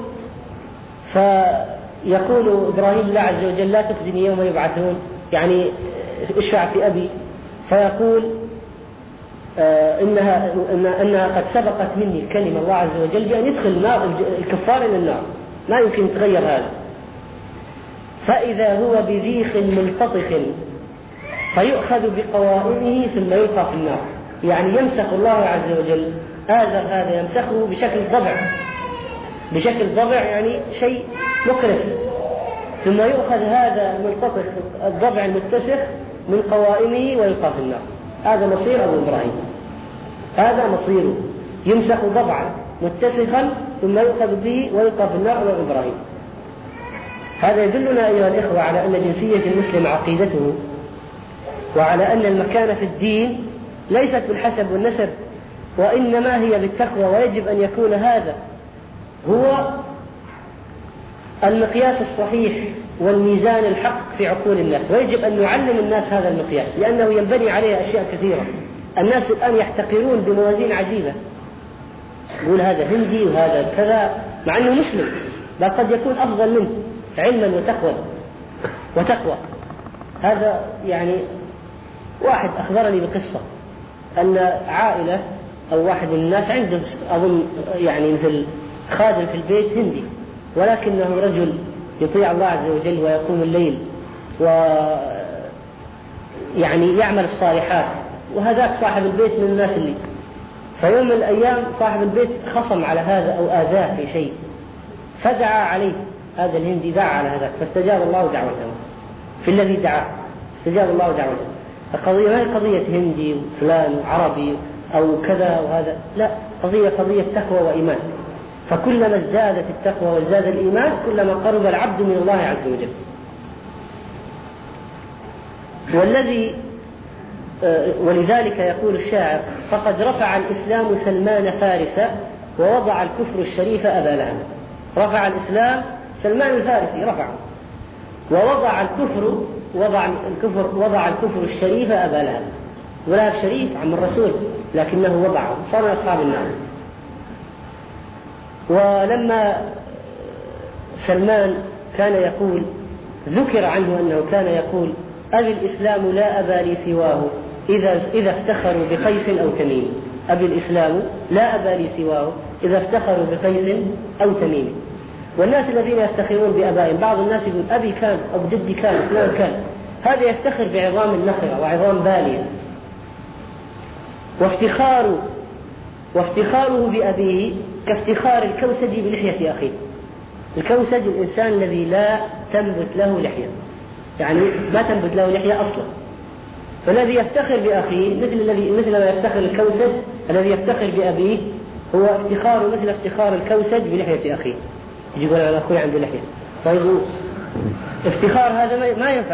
يقول إبراهيم الله عز وجل لا تخزني يوم يبعثون، يعني اشفع في أبي، فيقول إنها قد سبقت مني كلمة الله عز وجل بأن يدخل الكفار إلى النار، ما يمكن تغير هذا. فإذا هو بذيخ ملتطخ فيؤخذ بقوائمه ثم يلقى في النار، يعني يمسخ الله عز وجل آزر هذا يمسخه بشكل ضبع يعني شيء مكرف، ثم يؤخذ هذا الملتطخ الضبع المتسخ من قوائمه ويلقى في النار. هذا مصير أبو إبراهيم، هذا مصيره، يمسخ ضبعا متسخا ثم يؤخذ به ويلقى في النار أبو إبراهيم. هذا يدلنا أيها الإخوة على أن جنسية المسلم عقيدته، وعلى أن المكانة في الدين ليست بالحسب والنسب، وإنما هي بالتقوى، ويجب أن يكون هذا هو المقياس الصحيح والميزان الحق في عقول الناس، ويجب أن نعلم الناس هذا المقياس، لأنه ينبني عليه أشياء كثيرة. الناس الآن يحتقرون بموازين عجيبة، يقول هذا هندي وهذا كذا، مع أنه مسلم بل قد يكون أفضل منه علما وتقوى. هذا يعني واحد أخبرني بقصة أن عائلة أو واحد من الناس عنده أظن يعني مثل خادم في البيت هندي، ولكنه رجل يطيع الله عز وجل ويقوم الليل ويعني يعمل الصالحات، وهذاك صاحب البيت من الناس اللي فيوم من الأيام صاحب البيت خصم على هذا أو آذاه في شيء، فدعا عليه هذا الهندي، دعا على هذاك فاستجاب الله دعوته في الذي دعاه، استجاب الله دعوته. القضية ما هي قضية هندي وفلان وعربي أو كذا وهذا، لا، قضية تقوى وإيمان. فكلما ازدادت التقوى وازداد الإيمان كلما قرب العبد من الله عز وجل. ولذلك يقول الشاعر فقد رفع الإسلام سلمان فارسا ووضع الكفر الشريف أبا لهب. رفع الإسلام سلمان الفارسي رفعه، ووضع الكفر الشريف أبا لهب. ولهب شريف عم الرسول لكنه وضعه، صار من أصحاب النار. ولما سلمان كان يقول، ذكر عنه أنه كان يقول أبي الإسلام لا أبا لي سواه إذا افتخروا بقيس أو تميم. أبي الإسلام لا أبا لي سواه إذا افتخروا بقيس أو تميم. والناس الذين يفتخرون بأبائهم، بعض الناس يقول أبي كان أو جدي كان فلان كان، هذا يفتخر بعظام النخرة وعظام بالية. وافتخاره بأبيه كافتخار الكوسج بلحية أخيه. الكوسج الإنسان الذي لا تنبت له لحية، يعني ما تنبت له لحية أصلا. فالذي يفتخر بأخيه مثل ما يفتخر الكوسج الذي يفتخر بأبيه، هو افتخار مثل افتخار الكوسج بلحية أخيه. يقول أنا أخوي عنده لحية، طيب افتخار هذا ما ينفع.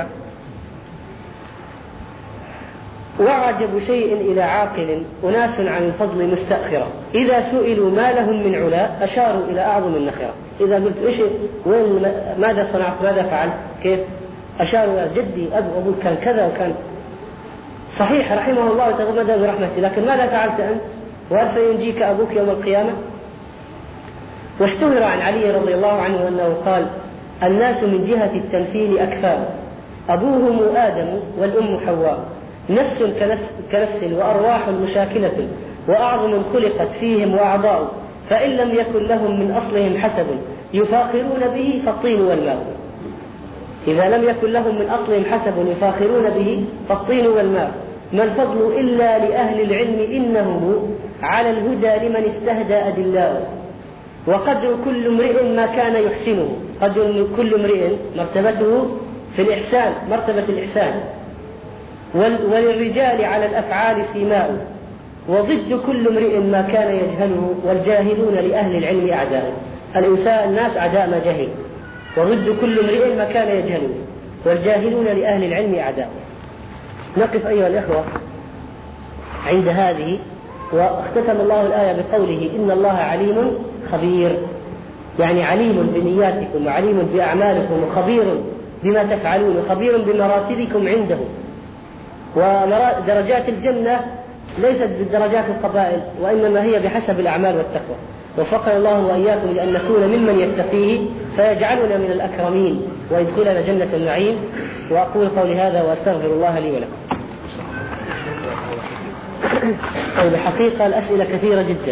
وأعجب شيء إلى عاقل أناس عن الفضل مستأخرة، إذا سئلوا ما لهم من علا أشاروا إلى أعظم النخرة. إذا قلت إيش وين ماذا صنعت ماذا فعلت كيف، أشاروا إلى جدي أبوك كان كذا وكان صحيح رحمه الله وتغمد برحمته، لكن ماذا فعلت أنت؟ وهل سينجيك أبوك يوم القيامة؟ واشتهر عن علي رضي الله عنه أنه قال: الناس من جهة التمثيل أكفار، أبوهم آدم والأم حواء، نفس كنفس وأرواح مشاكلة، وأعظم خلقت فيهم وأعضاء، فإن لم يكن لهم من أصلهم حسب يفاخرون به فالطين والماء. إذا لم يكن لهم من أصلهم حسب يفاخرون به فالطين والماء. ما الفضل إلا لأهل العلم إنهم على الهدى لمن استهدى أدلاء. وقدر كل امرئ ما كان يحسنه، قدر كل امرئ مرتبته في الإحسان مرتبة الإحسان. وللرجال على الأفعال سيماء، وضد كل امرئ ما كان يجهله، والجاهلون لأهل العلم أعداء. الناس أعداء ما جهل، وضد كل امرئ ما كان يجهله، والجاهلون لأهل العلم أعداء. نقف أيها الإخوة عند هذه. واختتم الله الآية بقوله: إن الله عليم خبير، يعني عليم بنياتكم وعليم بأعمالكم وخبير بما تفعلون وخبير بمراتبكم عنده. ودرجات الجنة ليست بالدرجات القبائل، وإنما هي بحسب الأعمال والتقوى. وفقنا الله وإياكم لأن نكون ممن يتقيه فيجعلنا من الأكرمين ويدخلنا جنة النعيم. وأقول قولي هذا وأستغفر الله لي ولكم. طيب، الحقيقة الأسئلة كثيرة جدا،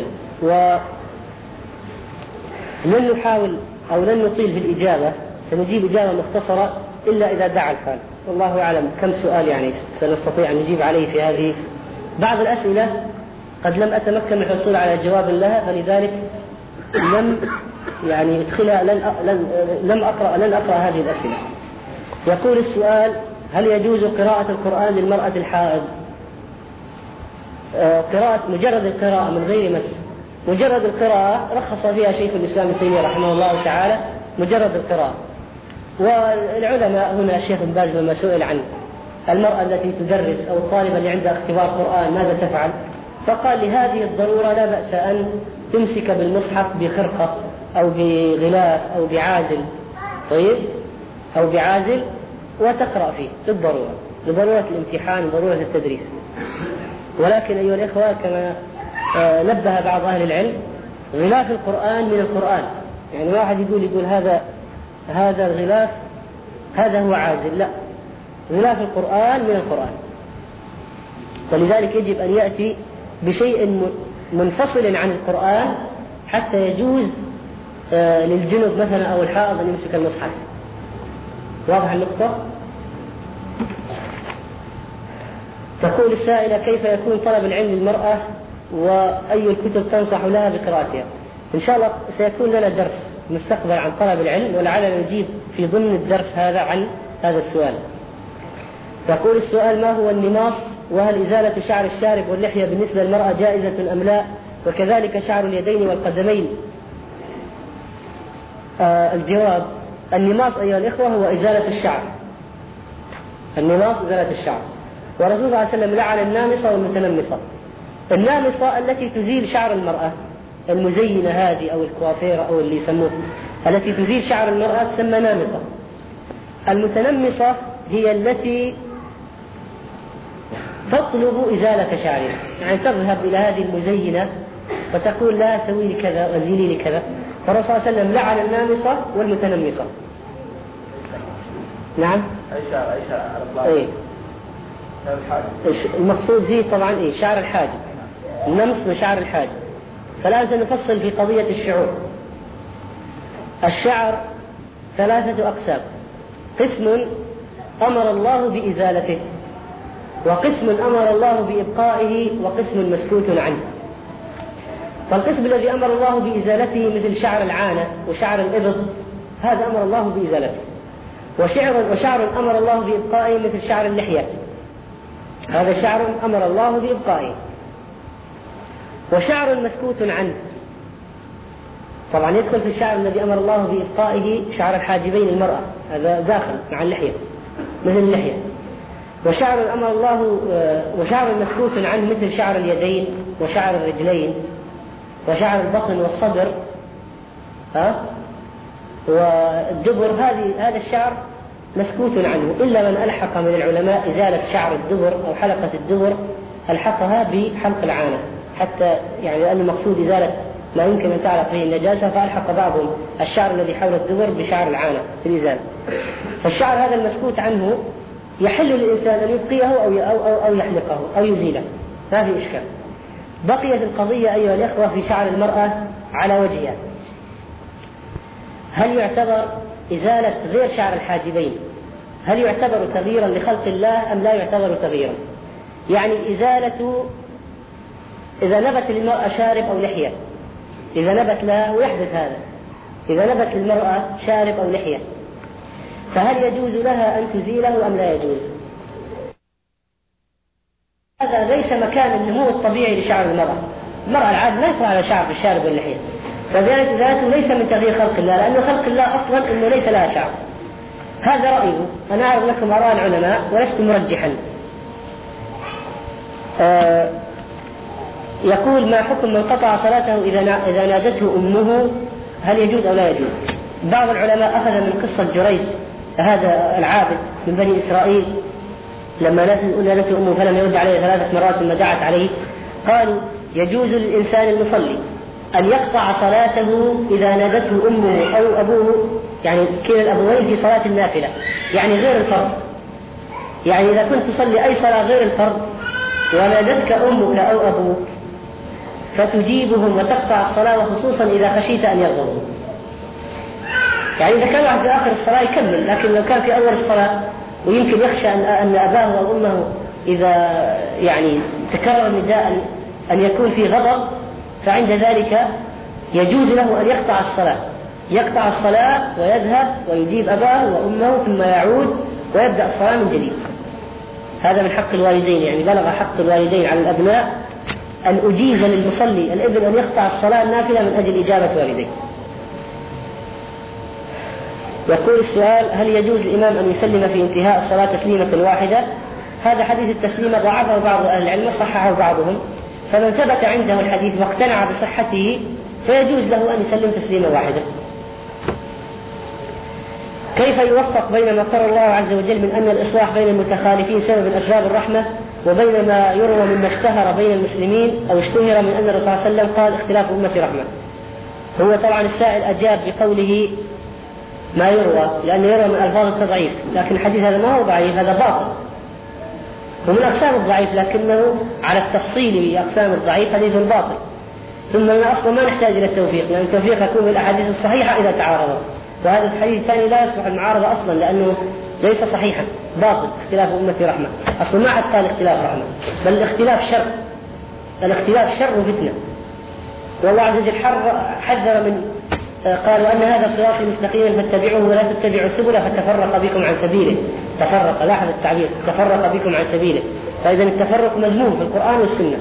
ولن نحاول أو لن نطيل في الإجابة، سنجيب إجابة مختصرة إلا إذا دعا الحال. والله أعلم كم سؤال يعني سنستطيع أن نجيب عليه في هذه. بعض الأسئلة قد لم أتمكن من الحصول على جواب لها، فلذلك لم يعني ادخلها لن أقرأ هذه الأسئلة. يقول السؤال: هل يجوز قراءة القرآن للمرأة الحائض؟ قراءة مجرد القراءة من غير مس، مجرد القراءة رخص فيها شيخ الإسلام ابن تيمية رحمه الله تعالى، مجرد القراءة. والعلماء هنا الشيخ ابن باز لما سئل عن المرأة التي تدرس أو الطالبة اللي عندها اختبار قرآن ماذا تفعل؟ فقال: لهذه الضرورة لا بأس أن تمسك بالمصحف بخرقة أو بغلاف أو بعازل، طيب، أو بعازل، وتقرأ فيه لضرورة الامتحان وضرورة التدريس. ولكن أيها الإخوة كما نبه بعض أهل العلم، غلاف القرآن من القرآن، يعني واحد يقول هذا الغلاف هذا هو عازل، لا، غلاف القرآن من القرآن. ولذلك يجب أن يأتي بشيء منفصل عن القرآن حتى يجوز للجنب مثلا أو الحائض أن يمسك المصحف. واضح النقطة؟ تقول السائلة: كيف يكون طلب العلم للمرأة وأي الكتب تنصح لها بقراءتها؟ إن شاء الله سيكون لنا درس مستقبل عن طلب العلم، ولعلنا نجيب في ضمن الدرس هذا عن هذا السؤال. يقول السؤال: ما هو النماص؟ وهل إزالة شعر الشارب واللحية بالنسبة للمرأة جائزة أم لا؟ وكذلك شعر اليدين والقدمين. الجواب: النماص أيها الإخوة هو إزالة الشعر. النماص إزالة الشعر. ورسول الله صلى الله عليه وسلم لعن النامصة والمتنمصة. النامصة التي تزيل شعر المرأة، المزينة هذه أو الكوافيرة أو اللي يسموه، التي تزيل شعر المرأة تسمى نامصة. المتنمصة هي التي تطلب إزالة شعرها، يعني تذهب إلى هذه المزينة وتقول لها سوي لي كذا وزيلي لي كذا. فالرسول صلى الله عليه وسلم لعن النامصة والمتنمصة. نعم. أي شعر إيه. المقصود فيه طبعا شعر الحاجب، النمص من شعر الحاجب. فالآن سنفصل في قضية الشعور. الشعر 3 أقسام: قسم أمر الله بإزالته، وقسم أمر الله بإبقائه، وقسم مسكوت عنه. فالقسم الذي أمر الله بإزالته مثل شعر العانة وشعر الإبط، هذا أمر الله بإزالته. وشعر أمر الله بإبقائه مثل شعر اللحية، هذا شعر أمر الله بإبقائه. وشعر مسكوت عنه، طبعا يدخل في الشعر الذي أمر الله بإبقائه شعر الحاجبين المرأة، هذا داخل مع اللحية مثل اللحية. وشعر مسكوت عنه مثل شعر اليدين وشعر الرجلين وشعر البطن والصدر والدبر، هذا الشعر مسكوت عنه، إلا من ألحق من العلماء إزالة شعر الدبر أو حلقة الدبر ألحقها بحلق العانة، حتى يعني لأن المقصود إزالة ما يمكن أن تعرف به النجاسة، فألحق بعضهم الشعر الذي حول الدبر بشعر العانة في الإزالة. فالشعر هذا المسكوت عنه يحل للإنسان أن يبقيه أو يحلقه أو يزيله، ما في إشكال. بقيت القضية أيها الإخوة في شعر المرأة على وجهها، هل يعتبر إزالة غير شعر الحاجبين هل يعتبر تغييرا لخلق الله أم لا يعتبر تغييرا؟ يعني إزالة إذا نبت للمرأة شارب أو لحية، إذا نبت لها ويحدث هذا، إذا نبت للمرأة شارب أو لحية فهل يجوز لها أن تزيله أم لا يجوز؟ هذا ليس مكان النمو الطبيعي لشعر المرأة العادة لا يطلع على شعر بالشارب واللحية، فذلك إزالته ليس من تغيير خلق الله، لأن خلق الله أصلا إنه ليس لها شعر. هذا رأيه، أنا أعرض لكم آراء العلماء ولست مرجحا. يقول: ما حكم من قطع صلاته إذا نادته أمه، هل يجوز أو لا يجوز؟ بعض العلماء أخذ من قصة جريج هذا العابد من بني إسرائيل لما نادته أمه فلم يرد عليه 3 مرات ثم دعت عليه، قالوا يجوز للإنسان المصلي أن يقطع صلاته إذا نادته أمه أو أبوه، يعني كلا الأبوين في صلاة النافلة، يعني غير الفرض. يعني إذا كنت تصلي أي صلاة غير الفرض ونادتك أمك أو أبوك فتجيبهم وتقطع الصلاة، وخصوصا إذا خشيت أن يغضبوا. يعني إذا كان واحد في آخر الصلاة يكمل، لكن لو كان في أول الصلاة ويمكن يخشى أن أباه أو أمه إذا يعني تكرر النداء أن يكون في غضب، فعند ذلك يجوز له أن يقطع الصلاة ويذهب ويجيب أباه وأمه ثم يعود ويبدأ الصلاة من جديد. هذا من حق الوالدين، يعني بلغ حق الوالدين على الأبناء أن أجيز للمصلي الابن أن يقطع الصلاة النافلة من أجل إجابة والديه. يقول السؤال: هل يجوز للإمام أن يسلم في انتهاء الصلاة تسليمة واحدة؟ هذا حديث التسليم ضعفه بعض أهل العلم وصححه بعضهم، فمن ثبت عنده الحديث واقتنع بصحته فيجوز له أن يسلم تسليمة واحدة. كيف يوفق بين ما قرر الله عز وجل من أن الإصلاح بين المتخالفين سبب أسباب الرحمة، وبين ما يروى مما اشتهر بين المسلمين أو اشتهر من أن الرسول صلى الله عليه وسلم قال: اختلاف أمتي رحمة؟ هو طبعا السائل أجاب بقوله ما يروى، لأنه يروى من ألفاظ التضعيف، لكن الحديث هذا ما هو ضعيف، هذا باطل ومن أقسام الضعيف، لكنه على التفصيل بأقسام الضعيف حديث باطل. ثم أصلا ما نحتاج إلى التوفيق، لأن التوفيق يكون بالأحاديث الصحيحة إذا تعارضت، وهذا الحديث الثاني لا يصلح المعارضة أصلا لأنه ليس صحيحا، باطل. اختلاف أمتي رحمة، أصلا ما حد قال اختلاف رحمة، بل الاختلاف شر، الاختلاف شر وفتنة. والله عز وجل حذر من قالوا أن هذا صراطي مستقيما فاتبعوه ولا تتبعوا السبل فتفرق بكم عن سبيله. تفرق، لاحظ التعبير، تفرق بكم عن سبيله، فإذا التفرق مذموم في القرآن والسنة.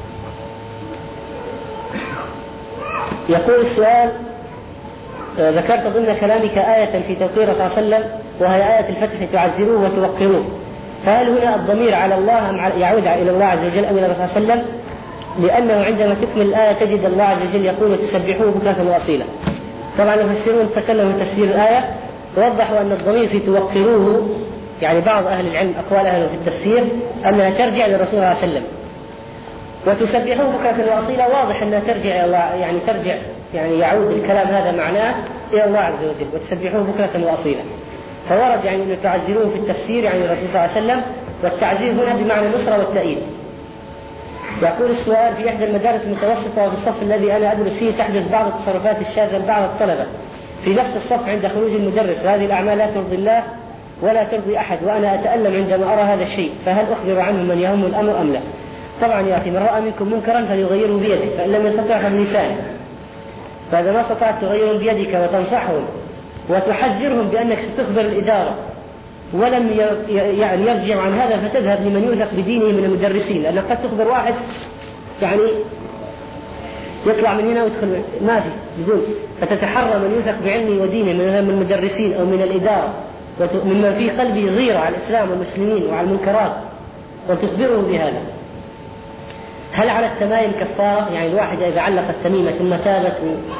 يقول السؤال: ذكرت ضمن كلامك آية في توقير صلى الله عليه وسلم وهي آية الفتح تعزروه وتوقروه، فهل هنا الضمير على الله أم يعود إلى الله عز وجل أم إلى الرسول صلى الله عليه وسلم؟ لأنه عندما تكمل الآية تجد الله عز وجل يقول: وتسبحوه بكرة وأصيلا. طبعا المفسرون تكلموا في تفسير الآية ووضحوا أن الضمير في توقروه، يعني بعض أهل العلم أقوال أهل في التفسير أنها ترجع للرسول صلى الله عليه وسلم، وتسبحوه بكرة وأصيلا واضح أنها ترجع إلى الله، يعني ترجع، يعني يعود الكلام هذا معناه إلى الله عز وجل، وتسبحوه بكرة وأصيلا. فورد يعني أن تعزروه في التفسير يعني الرسول صلى الله عليه وسلم، والتعزير هنا بمعنى النصرة والتأييد. يقول السؤال: في إحدى المدارس المتوسطة وفي الصف الذي أنا أدرس فيه تحدث بعض التصرفات الشاذة لبعض الطلبة في نفس الصف عند خروج المدرس، هذه الأعمال لا ترضي الله ولا ترضي أحد، وأنا أتألم عندما أرى هذا الشيء، فهل أخبر عنه من يهم الأمر أم لا؟ طبعا يا أخي، من رأى منكم منكرا فليغيره بيده، فإن لم يستطع فبلسانه، فإذا ما استطعت تغيرهم بيدك وتنصحهم وتحذرهم بأنك ستخبر الإدارة ولم يعني يرجع عن هذا، فتذهب لمن يوثق بدينه من المدرسين، لأنك قد تخبر واحد يعني يطلع من هنا ويدخل ما في بدون، فتتحرى من يوثق بعلمه ودينه من المدرسين أو من الإدارة مما في قلبه غيرة على الإسلام والمسلمين وعلى المنكرات وتخبره بهذا. هل على التمايم كفارة؟ يعني الواحد إذا علق التميمة ثم تابت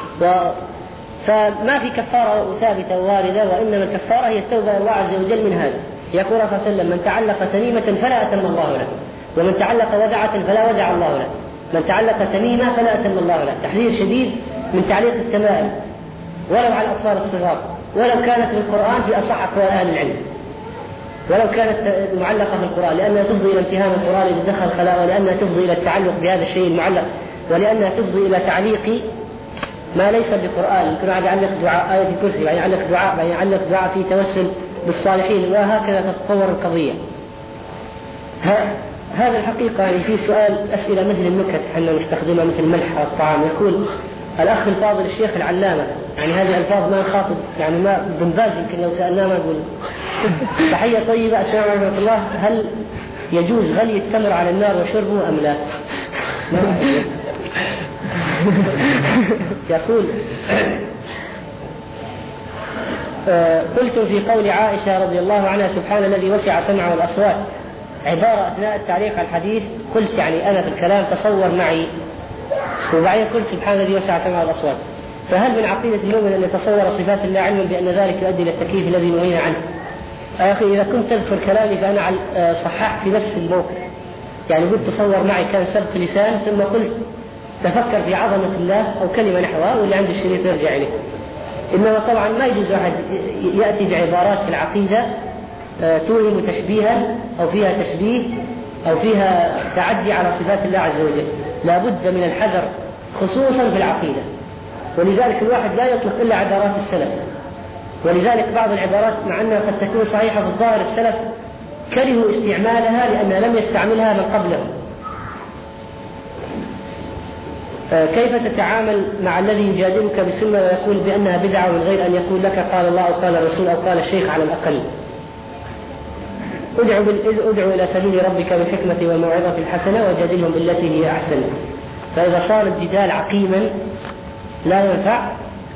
فما في كفارة ثابتة واردة، وإنما الكفارة هي التوبة إلى الله عز وجل من هذا. يقول صلى الله عليه وسلم: من تعلق تميمة فلا أتم الله له، ومن تعلق ودعة فلا ودع الله له، من تعلق تميمة فلا أتم الله له. تحذير شديد من تعليق التمائم ولو على الأطفال الصغار، ولو كانت في القرآن في أصح أقوال أهل العلم، ولو كانت معلقة في القرآن، لأنها تفضي إلى امتهان القرآن إذا دخل خلاء، ولأنها تفضي إلى التعلق بهذا الشيء المعلق، ولأنها تفضي إلى تعليق ما ليس بقرآن. يمكن واحد يعلق دعاء آية الكرسي، يعني يعلق دعاء، يعني يعلق دعاء في توسل بالصالحين، وهكذا تتطور القضية. هذا الحقيقة يعني في سؤال أسئلة مثل النكت حنا نستخدمها مثل ملح على الطعام. يقول الأخ الفاضل الشيخ العلامة، يعني هذه الألفاظ ما نخاطب يعني ما بن باز يمكن لو سألناه ما نقول. تحية طيبة، السلام عليكم ورحمة الله. هل يجوز غلي التمر على النار وشربه أم لا؟ يقول قلت في قول عائشة رضي الله عنها: سبحان الذي وسع سمعه الأصوات، عبارة أثناء التعليق على الحديث قلت يعني أنا في الكلام تصور معي، وبعدين قلت سبحان الذي وسع سمعه الأصوات. فهل من عقيدة المؤمن أن يتصور صفات الله علما بأن ذلك يؤدي إلى التكييف الذي نهينا عنه؟ أخي إذا كنت تذكر كلامي فأنا صححت في نفس الموقف، يعني قلت تصور معي كان سبق لسان، ثم قلت تفكر في عظمة الله أو كلمة نحوها، واللي عند الشريط يرجع إليه. إنما طبعا ما يجوز أحد يأتي بعبارات في العقيدة توهم تشبيها أو فيها تشبيه أو فيها تعدي على صفات الله عز وجل. لا بد من الحذر خصوصا في العقيدة، ولذلك الواحد لا يطلق إلا عبارات السلف. ولذلك بعض العبارات مع أنها قد تكون صحيحة في الظاهر السلف كرهوا استعمالها لأنها لم يستعملها من قبلهم. كيف تتعامل مع الذي يجادلك بسنة ويقول بأنها بدعة من غير أن يقول لك قال الله أو قال الرسول أو قال الشيخ على الأقل؟ ادعو إلى سبيل ربك بالحكمة والموعظة الحسنة وجادلهم بالتي هي أحسن. فإذا صار الجدال عقيما لا ينفع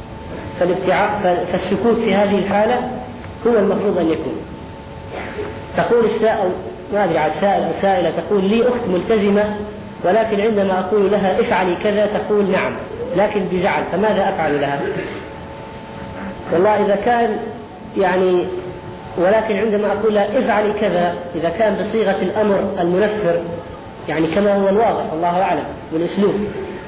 فالسكوت في هذه الحالة هو المفروض أن يكون. تقول السائل ما أدري عن سائلة تقول لي أخت ملتزمة، ولكن عندما أقول لها افعلي كذا تقول نعم لكن بزعل، فماذا أفعل لها؟ والله إذا كان يعني ولكن عندما أقول لها افعلي كذا إذا كان بصيغة الأمر المنفر يعني كما هو الواضح الله أعلم بالأسلوب،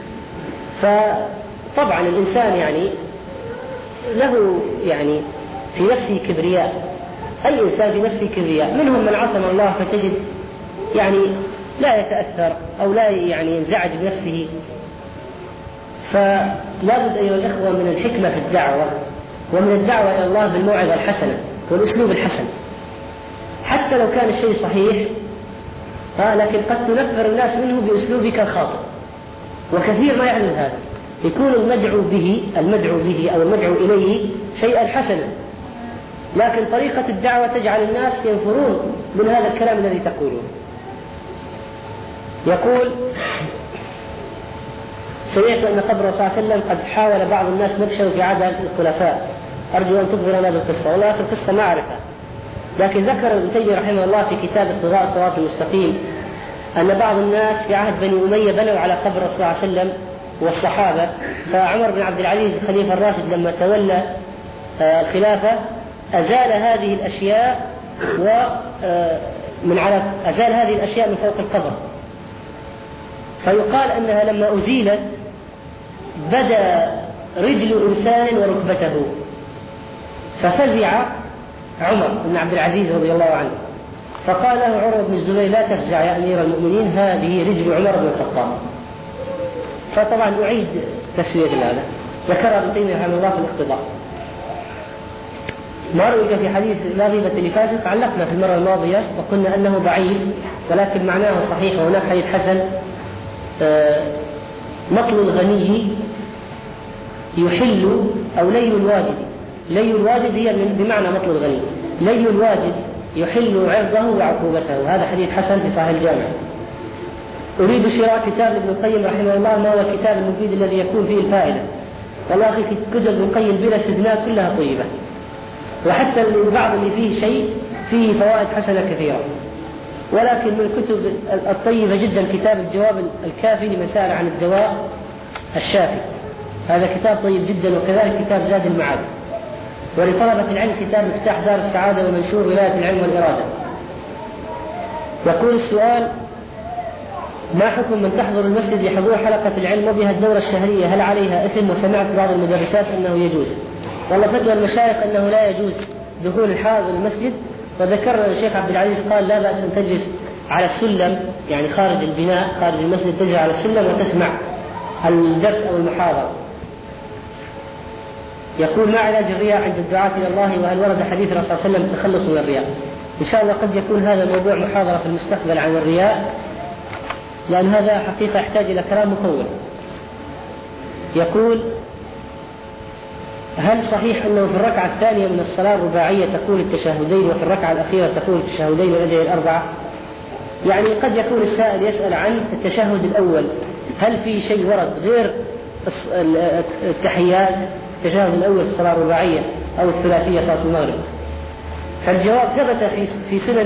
فطبعا الإنسان يعني له يعني في نفسه كبرياء، أي إنسان في نفسه كبرياء، منهم من عصم الله فتجد يعني لا يتأثر أو لا يعني ينزعج بنفسه. فلا بد أيها الإخوة من الحكمة في الدعوة ومن الدعوة إلى الله بالموعظة الحسنة والأسلوب الحسن، حتى لو كان الشيء صحيح لكن قد تنفر الناس منه بأسلوبك الخاطئ، وكثير ما يعمل هذا، يكون المدعو به أو المدعو إليه شيئا حسنا، لكن طريقة الدعوة تجعل الناس ينفرون من هذا الكلام الذي تقوله. يقول سمعت أن قبر صلى الله عليه وسلم قد حاول بعض الناس نبشه في عهد الخلفاء، أرجو أن تخبرنا بالقصة. والله آخر القصة ما أعرفها، لكن ذكر ابن تيمية رحمه الله في كتاب اقتضاء الصراط المستقيم أن بعض الناس في عهد بني أمية بنوا على قبر صلى الله عليه وسلم والصحابة، فعمر بن عبد العزيز الخليفة الراشد لما تولى الخلافة أزال هذه الأشياء أزال هذه الأشياء من فوق القبر، فيقال أنها لما أزيلت بدا رجل إنسان وركبته، ففزع عمر بن عبد العزيز رضي الله عنه، فقال له عروة بن الزبير لا تفزع يا أمير المؤمنين هذه رجل عمر بن الخطاب. فطبعا أعيد تسوية هذا، ذكر ابن تيمية رحمه الله في الاقتضاء. ما روي في حديث لا غيبة لفاسق علقنا في المرة الماضية وقلنا أنه ضعيف ولكن معناه صحيح، وهناك حديث حسن مطل الغني يحل أو ليل الواجد، لي الواجد هي بمعنى مطل الغني. لي الواجد يحل عرضه وعقوبته، وهذا حديث حسن في صحيح الجامع. أريد شراء كتاب ابن القيم رحمه الله، ما هو الكتاب المفيد الذي يكون فيه الفائدة؟ والله أخي كتب ابن القيم بلا استثناء كلها طيبة، وحتى البعض اللي فيه شيء فيه فوائد حسنة كثيرة، ولكن من الكتب الطيبة جدا كتاب الجواب الكافي لمن سأل عن الدواء الشافي، هذا كتاب طيب جدا. وكذلك كتاب زاد المعاد. ولطلبة العلم كتاب مفتاح دار السعادة ومنشور ولاية العلم والإرادة. يقول السؤال: ما حكم من تحضر المسجد لحضور حلقة العلم وبها الدورة الشهرية، هل عليها إثم؟ وسمعت بعض المدرسات أنه يجوز. والله فتوى المشايخ أنه لا يجوز دخول الحاضر المسجد، وذكرنا الشيخ عبد العزيز قال لا بأس أن تجلس على السلم، يعني خارج البناء خارج المسجد، تجلس على السلم وتسمع الدرس أو المحاضرة. يقول: ما علاج الرياء عند الدعاة إلى الله؟ وهل ورد حديث الرسول صلى الله عليه وسلم التخلص من الرياء؟ إن شاء الله قد يكون هذا موضوع محاضرة في المستقبل عن الرياء، لأن هذا حقيقة يحتاج إلى كلام مطول. يقول: هل صحيح أنه في الركعة الثانية من الصلاة الرباعية تقول التشهدين، وفي الركعة الأخيرة تقول التشهدين والأدعية الأربعة؟ يعني قد يكون السائل يسأل عن التشهد الأول، هل في شيء ورد غير التحيات، التشهد الأول في الصلاة الرباعية أو الثلاثية صلاة المغرب؟ فالجواب: ثبت في سنن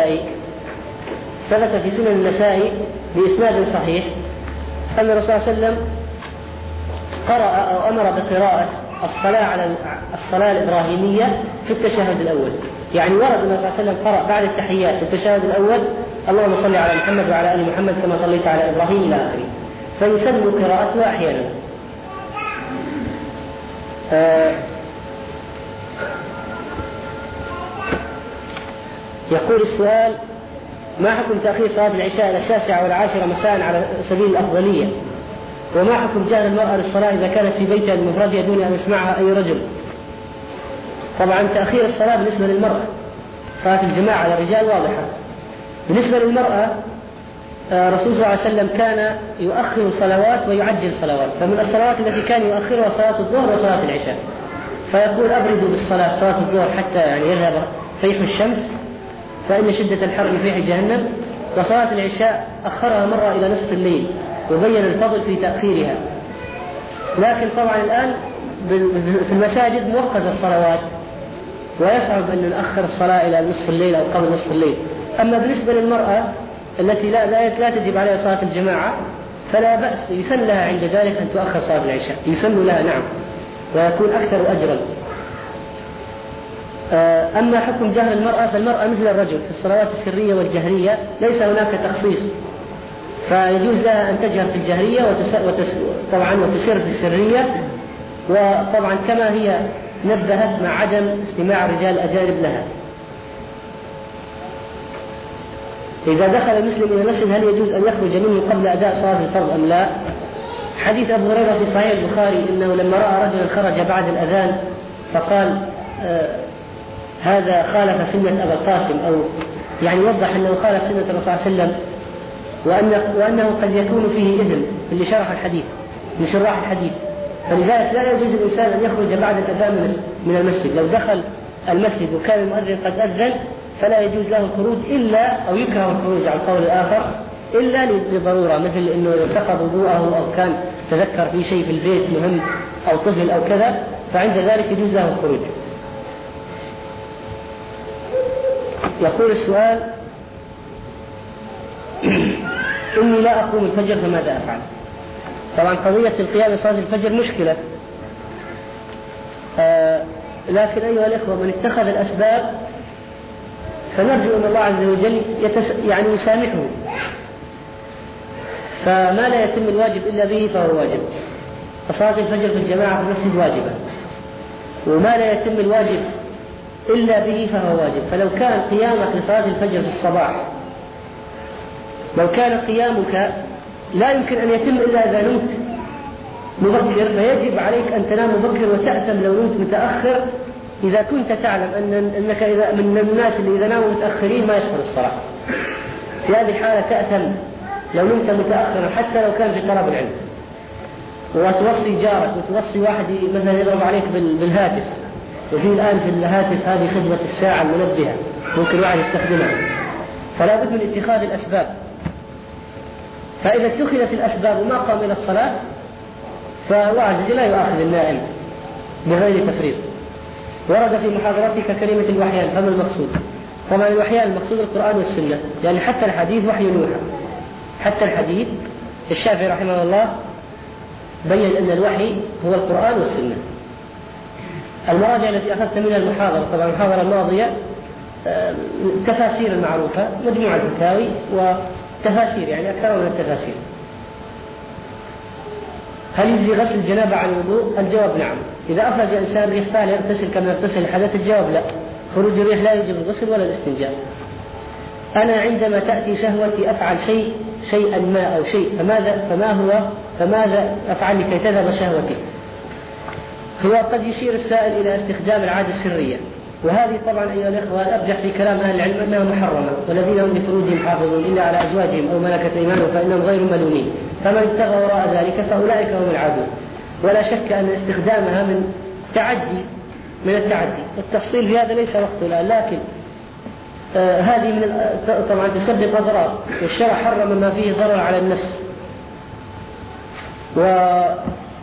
النسائي بإسناد صحيح أن الرسول صلى الله عليه وسلم قرأ أو أمر بقراءة الصلاة الإبراهيمية في التشهد الأول. يعني ورد أن الرسول صلى الله عليه وسلم قرأ بعد التحيات في التشهد الأول: اللهم صل على محمد وعلى آل محمد كما صليت على إبراهيم إلى آخره، فيسن قراءتها أحيانا. يقول السؤال: ما حكم تأخير صلاة العشاء إلى 9 والعاشرة مساء على سبيل الأفضلية؟ وما حكم جهل المرأة للصلاة إذا كانت في بيتها المفردة دون أن يسمعها أي رجل؟ طبعا تأخير الصلاة بالنسبة للمرأة، صلاة الجماعة على الرجال واضحة. بالنسبة للمرأة رسول صلى الله عليه وسلم كان يؤخر صلوات ويعجل صلوات، فمن الصلوات التي كان يؤخرها صلاة الظهر وصلاة العشاء، فيقول: أبردوا بالصلاة صلاة الظهر حتى يعني يذهب فيح الشمس فإن شدة الحر فيح جهنم، وصلاة العشاء أخرها مرة إلى نصف الليل وبين الفضل في تأخيرها. لكن طبعا الآن في المساجد موقت الصلوات، ويصعب أن نأخر الصلاة إلى نصف الليل أو قبل نصف الليل. أما بالنسبة للمرأة التي لا تجب عليها صلاة الجماعة فلا بأس، يسن لها عند ذلك أن تؤخر صلاة العشاء، يسن لها نعم، ويكون أكثر أجرا. أما حكم جهل المرأة، فالمرأة مثل الرجل في الصلوات السرية والجهرية، ليس هناك تخصيص، فيجوز لها أن تجهر في الجهرية طبعا وتسر في السرية، وطبعا كما هي نبهت مع عدم استماع الرجال الأجانب لها. إذا دخل المسلم إلى المسجد هل يجوز أن يخرج منه قبل أداء صلاة الفرض أم لا؟ حديث أبو هريرة في صحيح البخاري إنه لما رأى رجلا خرج بعد الأذان فقال: هذا خالف سنة أبا القاسم، أو يعني وضح أنه خالف سنة الرسول صلى الله عليه وسلم، وأنه قد يكون فيه إذن اللي شرح الحديث من شراح الحديث. فلذلك لا يجوز الإنسان أن يخرج بعد الأذان من المسجد. لو دخل المسجد وكان المؤذن قد أذن فلا يجوز له الخروج إلا، أو يكره الخروج على القول الآخر، إلا لضرورة، مثل أنه ارتقى وضوءه أو كان تذكر في شيء في البيت مهم أو طفل أو كذا، فعند ذلك يجوز له الخروج. يقول السؤال: إني لا أقوم الفجر فماذا أفعل؟ طبعا قضية القيام بصلاة الفجر مشكلة، لكن أيها الإخوة من اتخذ الأسباب فنرجو أن الله عز وجل يعني يسامحه، فما لا يتم الواجب إلا به فهو واجب. فصلاة الفجر في الجماعة في المسجد واجبة، وما لا يتم الواجب إلا به فهو واجب. فلو كان قيامك لصلاة الفجر في الصباح، لو كان قيامك لا يمكن أن يتم إلا إذا نمت مبكر، فيجب عليك أن تنام مبكر وتأثم لو نمت متأخر، إذا كنت تعلم أنك إذا من الناس اللي إذا ناموا متأخرين ما يسهل الصلاة. في هذه الحالة تأثم لو نمت متأخرا حتى لو كان في طلب العلم، وتوصي جارك وتوصي واحد مثلا يضرب عليك بالهاتف وفي الآن في الهاتف هذه خدمة الساعة المنبهة ممكن واحد يستخدمها، فلا بد من اتخاذ الأسباب. فإذا اتخذت الأسباب وما قام إلى الصلاة فالله عز وجل لا يؤاخذ النائم بغير تفريط. ورد في محاضرتك كلمة الوحيان، فما المقصود؟ طبعا الوحيان المقصود القرآن والسنة، يعني حتى الحديث وحي يوحى، حتى الحديث. الشافعي رحمه الله بين أن الوحي هو القرآن والسنة. المراجع التي أخذت منها المحاضرة، طبعا المحاضرة الماضية تفاسير المعروفة، مجموعة الفتاوي وتفاسير، يعني أكثر من التفاسير. هل يجزي غسل الجنابة عن الوضوء؟ الجواب نعم. إذا أخرج إنسان ريح فعل يغتسل كما يغتسل الحدث؟ الجواب لا، خروج الريح لا يجب الغسل ولا الاستنجاء. أنا عندما تأتي شهوتي أفعل شيئا ما أو شيء، فماذا أفعل لكي تذهب شهوتي؟ هو قد يشير السائل إلى استخدام العادة السرية، وهذه طبعا أيها الأخوة الأرجح في كلام أهل العلم أنها محرمة، والذين هم لفروجهم حافظون إلا على أزواجهم أو ملكت أيمانهم فإنهم غير ملومين، فمن ابتغى وراء ذلك فأولئك هم العادون. ولا شك أن استخدامها من التعدي. التفصيل في هذا ليس وقته الآن، لكن هذه طبعا تسبب أضرار، والشرع حرم ما فيه ضرر على النفس. وعلاج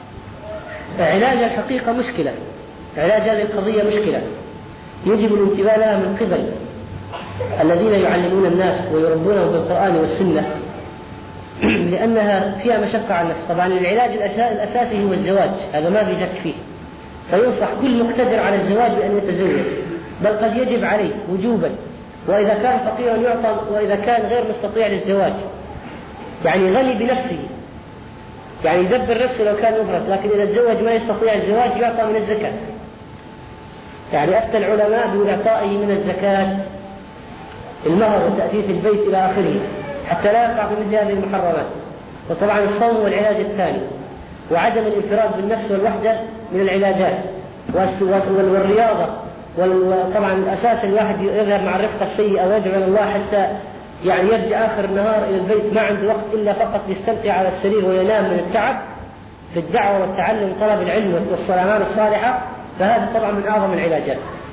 الحقيقة مشكلة، علاج هذه القضية مشكلة يجب الانتباه لها من قبل الذين يعلمون الناس ويربونهم بالقرآن والسنة، لأنها فيها مشقة على النفس. طبعا العلاج الأساسي هو الزواج، هذا ما في شك فيه، فينصح كل مقتدر على الزواج بأن يتزوج، بل قد يجب عليه وجوبا، وإذا كان فقيرا يعطى، وإذا كان غير مستطيع للزواج يعني غني بنفسه، يعني يدبر نفسه لو كان مفرط، لكن إذا تزوج ما يستطيع الزواج يعطى من الزكاة. يعني أفتى العلماء بإعطائه من الزكاة المهر وتأثيث البيت إلى آخره، حتى لا يقع في مثل هذه المحرمات. وطبعا الصوم هو العلاج الثاني، وعدم الانفراد بالنفس والوحدة من العلاجات، والرياضة. وطبعا أساسا الواحد يذهب مع الرفقة السيئة ويدعو إلى الله حتى يعني يرجع آخر النهار إلى البيت ما عنده وقت إلا فقط يستمتع على السرير وينام من التعب في الدعوة والتعلم طلب العلم والصلاة الصالحة، فهذا طبعا من أعظم العلاجات.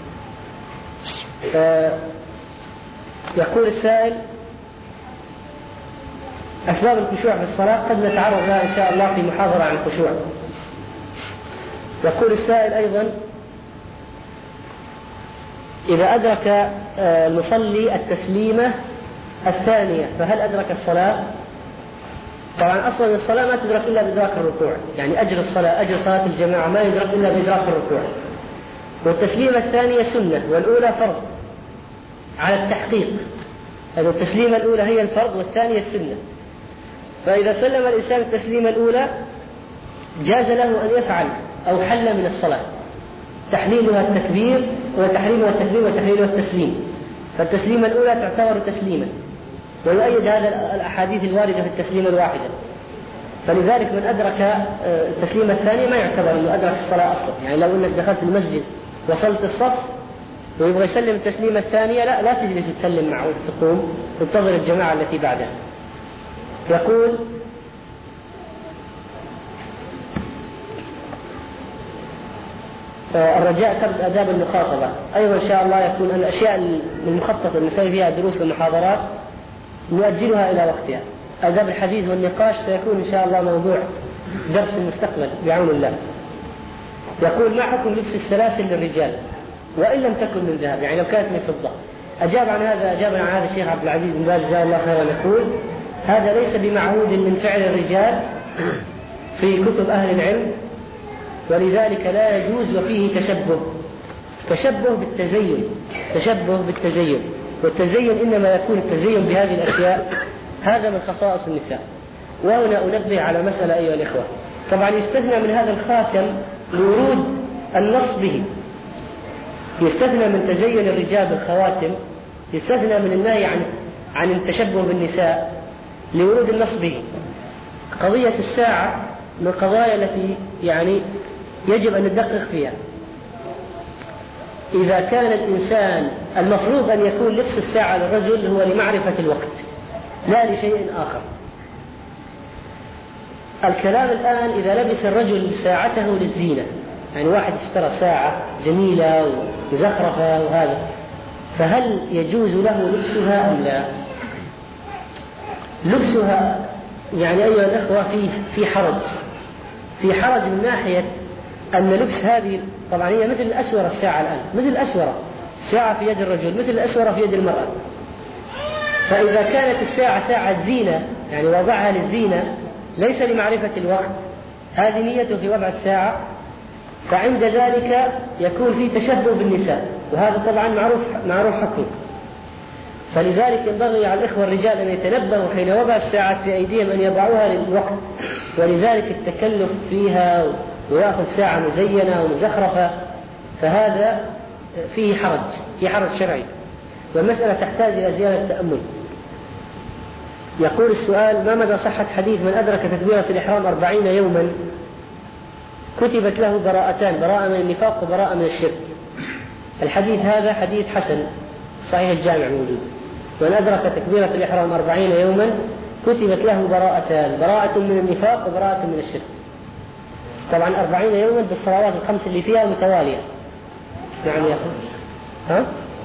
يقول السائل: أسباب الخشوع في الصلاة قد نتعرض لها إن شاء الله في محاضرة عن الخشوع. يقول السائل أيضا: إذا أدرك المصلي التسليمة الثانية فهل أدرك الصلاة؟ طبعا أصلا الصلاة ما تدرك إلا بإدراك الركوع، يعني أجر الصلاة، أجر صلاة الجماعة ما يدرك إلا بإدراك الركوع. والتسليمة الثانية سنة، والأولى فرض على التحقيق. هذه التسليمة الأولى هي الفرض والثانية السنة. فإذا سلم الإنسان التسليمة الأولى جاز له أن يفعل أو حل من الصلاة، تحليلها التكبير وتحريمها التكبير وتحليلها التسليم، فالتسليمة الأولى تعتبر تسليما، ويؤيد هذا الأحاديث الواردة في التسليمة الواحدة. فلذلك من أدرك التسليمة الثانية ما يعتبر أنه أدرك الصلاة أصلا. يعني لو أنك دخلت المسجد وصلت الصف ويبغى يسلم التسليمة الثانية، لا تجلس تسلم معه، تقوم تنتظر الجماعة التي بعدها. يقول: الرجاء سرد آداب المخاطبة. أيضا إن شاء الله يكون الأشياء المخططة نسوي فيها دروس ومحاضرات نؤجلها إلى وقتها. آداب الحديث والنقاش سيكون إن شاء الله موضوع درس المستقبل بعون الله. يقول: ما حكم لبس السلاسل للرجال وإن لم تكن من ذهب، يعني لو كانت من فضة؟ أجاب عن هذا الشيخ عبد العزيز بن باز جزاه الله خيرا، يقول: هذا ليس بمعهود من فعل الرجال في كتب أهل العلم، ولذلك لا يجوز، وفيه تشبه بالتزين، والتزين إنما يكون التزين بهذه الأشياء هذا من خصائص النساء. وهنا أنبه على مسألة أيها الإخوة، طبعا يستثنى من هذا الخاتم لورود النص به، يستثنى من تزين الرجال بالخواتم، يستثنى من النهي عن التشبه بالنساء لورود النص به. قضية الساعة من القضايا التي يعني يجب أن ندقق فيها. إذا كان الإنسان المفروض أن يكون لبس الساعة للرجل هو لمعرفة الوقت لا لشيء آخر. الكلام الآن إذا لبس الرجل ساعته للزينة يعني واحد اشترى ساعة جميلة وزخرفة وهذا، فهل يجوز له لبسها أم لا؟ لبسها يعني أيها الأخوة في حرج من ناحية أن لبس هذه طبعا هي مثل الأسورة الساعة الآن، مثل الأسورة الساعة في يد الرجل مثل الأسورة في يد المرأة. فإذا كانت الساعة ساعة زينة يعني وضعها للزينة ليس لمعرفة الوقت، هذه نيته في وضع الساعة، فعند ذلك يكون في تشبه بالنساء، وهذا طبعا معروف حكمه. فلذلك ينبغي على الإخوة الرجال أن يتنبهوا حين وضع الساعة في أيديهم أن يضعوها للوقت، ولذلك التكلف فيها ويأخذ ساعة مزينة ومزخرفة فهذا فيه حرج شرعي، والمسألة تحتاج إلى زيادة تأمل. يقول السؤال: ما مدى صحة حديث من أدرك تكبيرة الإحرام 40 يوما كتبت له براءتان، براءة من النفاق وبراءة من الشرك؟ الحديث هذا حديث حسن صحيح الجامع موجود. من أدرك تكبيرة الإحرام 40 يوما كتبت له براءتان، براءة من النفاق وبراءة من الشرك. طبعا 40 يوما بالصلوات الخمس اللي فيها متوالية. نعم يا أخي. ها؟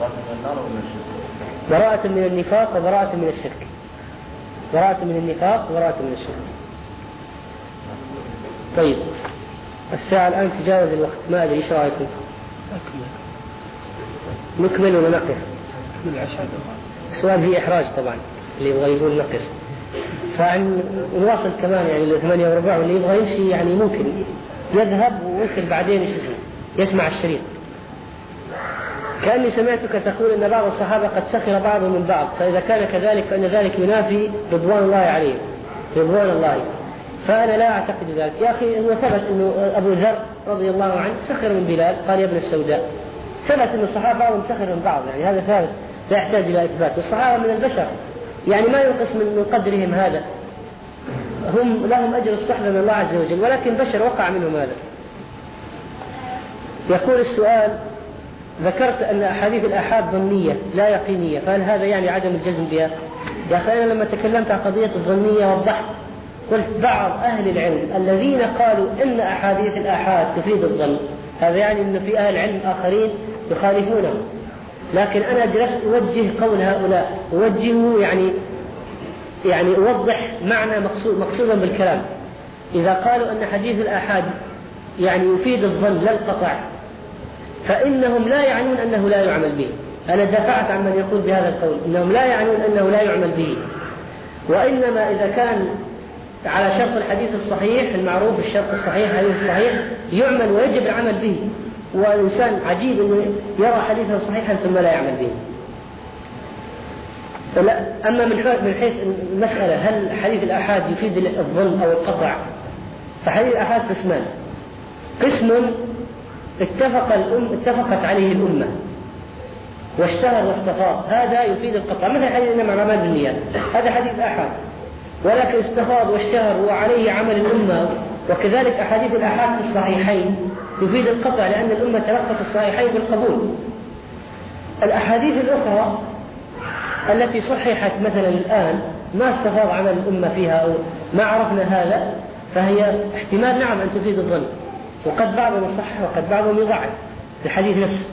براءة من النفاق وبراءة من الشرك. براءة من النفاق وبراءة من الشرك. طيب الساعة الآن تجاوز الوقت، ما أدري إيش رأيكم؟ نكمل ولا نقف؟ السؤال فيه إحراج طبعا، اللي يبغى يقول نقف، فنواصل كمان يعني 8:15، واللي يبغى يمشي يعني ممكن يذهب ويمكن بعدين يسمع الشريط. كأني سمعتك تقول أن بعض الصحابة قد سخر بعضهم من بعض، فإذا كان كذلك فإن ذلك ينافي رضوان الله عليهم، رضوان الله. فأنا لا أعتقد ذلك يا أخي. هو ثبت أنه أبو ذر رضي الله عنه سخر من بلال، قال يا ابن السوداء. ثبت أن الصحابة بعضهم سخر من بعض، يعني هذا ثابت لا يحتاج إلى إثبات. والصحابة من البشر يعني ما ينقص من قدرهم هذا، هم لهم أجر الصحبة من الله عز وجل، ولكن بشر وقع منهم هذا. يقول السؤال: ذكرت أن أحاديث الآحاد ظنية لا يقينية، فهل هذا يعني عدم الجزم بها؟ يا أخي أنا لما تكلمت عن قضية الظنية وضحت، قلت بعض أهل العلم الذين قالوا إن أحاديث الآحاد تفيد الظن، هذا يعني أن في أهل علم آخرين يخالفونه، لكن أنا جلست أوجه قول هؤلاء، أوجهه يعني أوضح معنى مقصودا بالكلام. إذا قالوا أن حديث الآحاد يعني يفيد الظن لا القطع، فإنهم لا يعنون أنه لا يعمل به. أنا دافعت عن من يقول بهذا القول، إنهم لا يعنون أنه لا يعمل به، وإنما إذا كان على شرط الحديث الصحيح المعروف، الشرط الصحيح الحديث الصحيح يعمل ويجب العمل به. والإنسان عجيب أنه يرى حديثا صحيحا ثم لا يعمل به. أما من حيث المسألة هل حديث الآحاد يفيد الظن أو القطع، فحديث الآحاد قسمان: قسم اتفقت عليه الأمة واشتهر واستفاض، هذا يفيد القطع، مثل حديث إنما الأعمال بالنيات، هذا حديث آحاد ولكن استفاض واشتهر وعليه عمل الأمة. وكذلك أحاديث الآحاد في الصحيحين يفيد القطع، لأن الأمة تلقت الصحيحين بالقبول. الأحاديث الأخرى التي صححت مثلا الآن ما استفاض عمل الأمة فيها أو ما عرفنا هذا، فهي احتمال نعم أن تفيد الظن، وقد بعضهم يصحح وقد بعضهم يضعف الحديث نفسه.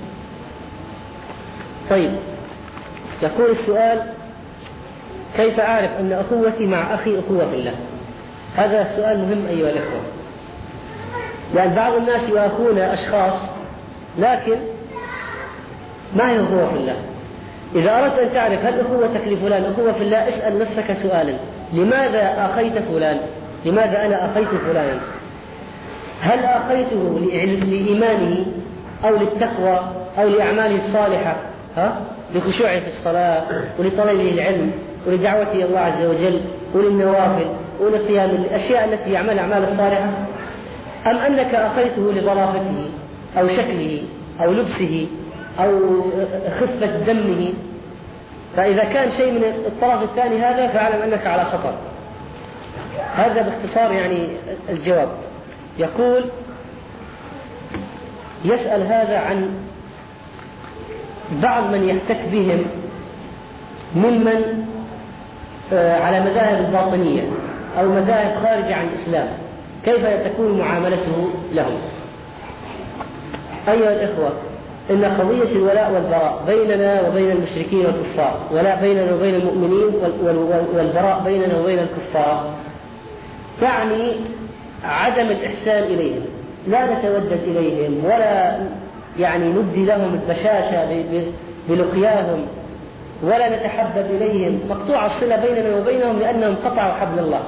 طيب يقول السؤال: كيف أعرف أن أخوتي مع أخي أخوة في الله؟ هذا سؤال مهم أيها الأخوة، لأن بعض الناس يؤخون أشخاص لكن ما هي أخوة في الله. إذا أردت أن تعرف هل أخوتك لفلان أخوة في الله، اسأل نفسك سؤالا: لماذا أخيت فلان؟ لماذا أنا أخيت فلانا؟ هل أخيته لإيمانه أو للتقوى أو لأعماله الصالحة، لخشوعه في الصلاة ولطلبه العلم ولدعوته إلى الله عز وجل وللنوافل ولقيام الأشياء التي يعمل أعمال الصالحة، أم أنك أخيته لظرافته أو شكله أو لبسه أو خفة دمه؟ فإذا كان شيء من الطرف الثاني هذا فاعلم أنك على خطر. هذا باختصار يعني الجواب. يقول يسأل هذا عن بعض من يحتك بهم ممن على مذاهب الباطنية أو مذاهب خارجة عن الإسلام، كيف تكون معاملته لهم؟ أيها الإخوة، إن قضية الولاء والبراء بيننا وبين المشركين والكفار، ولا بيننا وبين المؤمنين، والبراء بيننا وبين الكفار، تعني عدم الإحسان إليهم، لا نتودد إليهم ولا يعني ندي لهم البشاشة بلقياهم، ولا نتحبب إليهم، مقطوع الصلة بيننا وبينهم لأنهم قطعوا حبل الله.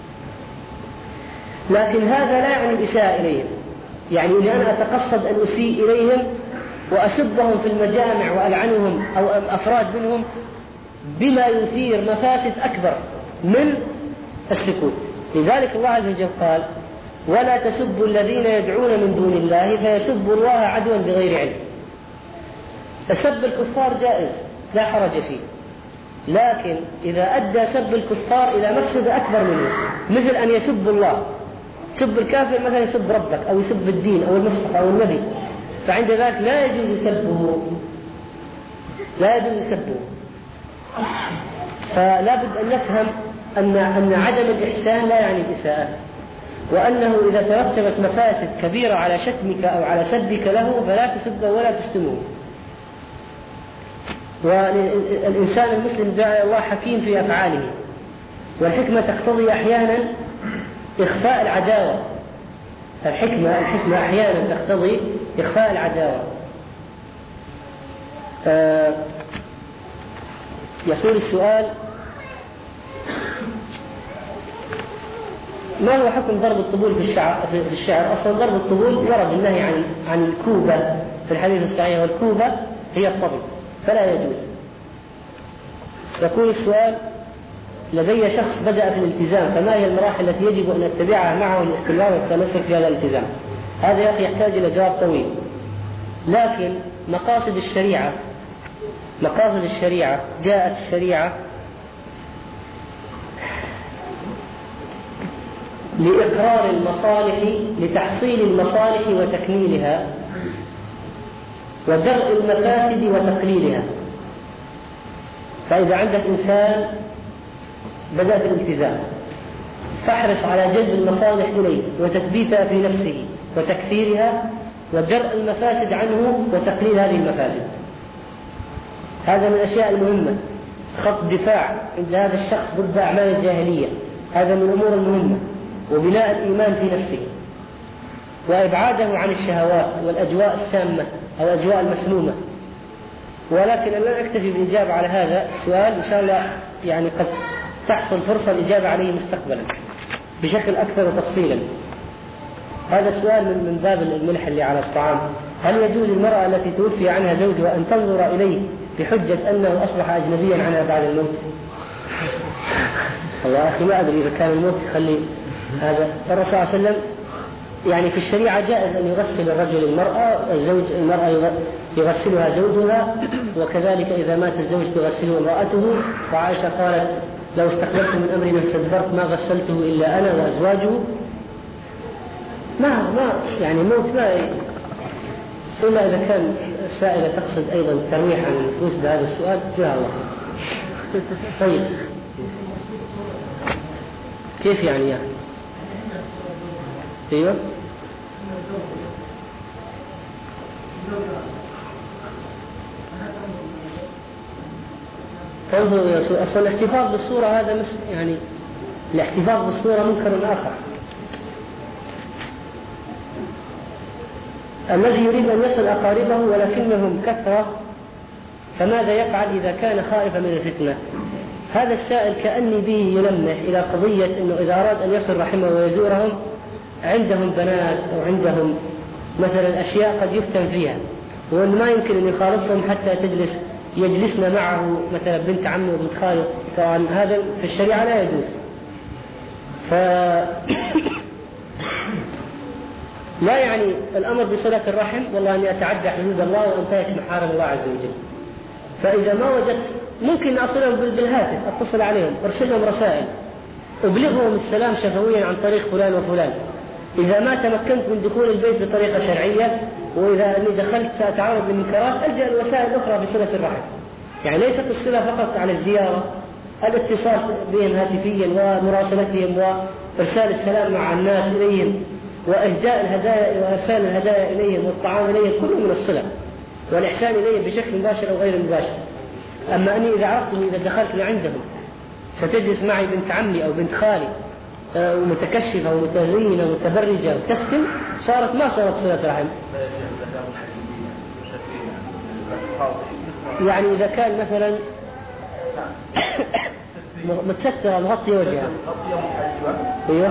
لكن هذا لا يعني الإساءة إليهم، يعني إني أنا أتقصد أن أسيء إليهم وأسبهم في المجامع وألعنهم أو أفراد منهم بما يثير مفاسد أكبر من السكوت. لذلك الله عز وجل قال: ولا تسبوا الذين يدعون من دون الله فيسبوا الله عدوا بغير علم. سب الكفار جائز لا حرج فيه، لكن إذا أدى سب الكفار إلى مفسدة أكبر منه، مثل أن يسب الله، سب الكافر مثلا يسب ربك أو يسب الدين أو المصحف أو النبي، فعند ذلك لا يجوز سبه، لا يجوز سبه. فلا بد أن نفهم أن عدم الإحسان لا يعني الإساءة، وأنه إذا ترتبت مفاسد كبيرة على شتمك أو على سبك له فلا تسبه ولا تشتمه. والإنسان المسلم داعي الله حكيم في أفعاله، والحكمة تقتضي أحيانا إخفاء العداوة. الحكمة أحيانا تقتضي إخفاء العداوة. يقول السؤال: ما هو حكم ضرب الطبول في الشعر؟ أصلا ضرب الطبول ورد النهي عن الكوبة في الحديث الصحيح، والكوبة هي الطبل فلا يجوز. يقول السؤال: لدي شخص بدأ في الالتزام، فما هي المراحل التي يجب أن أتبعها معه للاستمرار والتمسك في هذا الالتزام؟ هذا يا أخي يحتاج إلى جواب طويل، لكن مقاصد الشريعة جاءت الشريعة لإقرار المصالح، لتحصيل المصالح وتكميلها، ودرء المفاسد وتقليلها. فإذا عندك إنسان بدأ في الالتزام فاحرص على جلب المصالح إليه وتثبيتها في نفسه وتكثيرها، ودرء المفاسد عنه وتقليل هذه المفاسد. هذا من الأشياء المهمة. خط دفاع عند هذا الشخص ضد أعمال الجاهلية، هذا من الأمور المهمة، وبناء الإيمان في نفسه، وإبعاده عن الشهوات والأجواء السامة أو الأجواء المسمومة. ولكن لن أكتفي بالإجابة على هذا السؤال، إن شاء الله يعني قد تحصل فرصة الإجابة عليه مستقبلا بشكل أكثر تفصيلا. هذا السؤال من باب الملح اللي على الطعام: هل يجوز المرأة التي توفي عنها زوجها أن تنظر إليه بحجة أنه أصبح أجنبيا عنها بعد الموت؟ والله أخي ما أدري إذا كان الموت يخلي هذا. الرسول صلى الله عليه وسلم يعني في الشريعة جائز أن يغسل الرجل المرأة يغسلها زوجها، وكذلك إذا مات الزوج تغسله امرأته. وعائشة قالت: لو استقبلت من أمري ما استدبرت ما غسلته إلا أنا وأزواجه. ما يعني موت ما إلا إذا كان السائلة تقصد أيضا الترويح عن النفوس بهذا السؤال، جزاها الله. طيب كيف يعني يا أيوة أصلا الاحتفاظ بالصورة هذا يعني الاحتفاظ بالصورة منكر آخر. الذي يريد أن يصل أقاربه ولكنهم كثرة فماذا يفعل إذا كان خائفا من الفتنة؟ هذا السائل كأني به يلمح إلى قضية أنه إذا أراد أن يصل رحمه ويزورهم عندهم بنات أو عندهم مثلا أشياء قد يفتن فيها، وأنه ما يمكن أن يخالطهم حتى يجلسنا معه مثلا بنت عمه وبنت خاله. طبعا هذا في الشريعة لا يجوز. لا يعني الأمر بصلة الرحم والله أني أتعدى حدود الله وأنتهك محارم الله عز وجل. فإذا ما وجدت ممكن أصلهم بالهاتف، أتصل عليهم، أرسلهم رسائل، أبلغهم السلام شفويا عن طريق فلان وفلان. إذا ما تمكنت من دخول البيت بطريقة شرعية، وإذا أني دخلت سأتعرض للمنكرات، ألجأ الوسائل الأخرى بصلة الرحم. يعني ليست الصلة فقط على الزيارة، الاتصال بهم هاتفيا ومراسلتهم وإرسال السلام مع الناس إليهم وإهداء الهدايا وإرسال الهدايا إليهم والطعام إليهم كله من الصلة، والإحسان إليهم بشكل مباشر أو غير مباشر. أما أني إذا عرفتم إذا دخلت عندهم ستجلس معي بنت عمي أو بنت خالي ومتكشفة ومتزينة ومتبرجة وتفتن، ما صارت صلة رحم. يعني إذا كان مثلا متسترة مغطية وجهها، أيوة.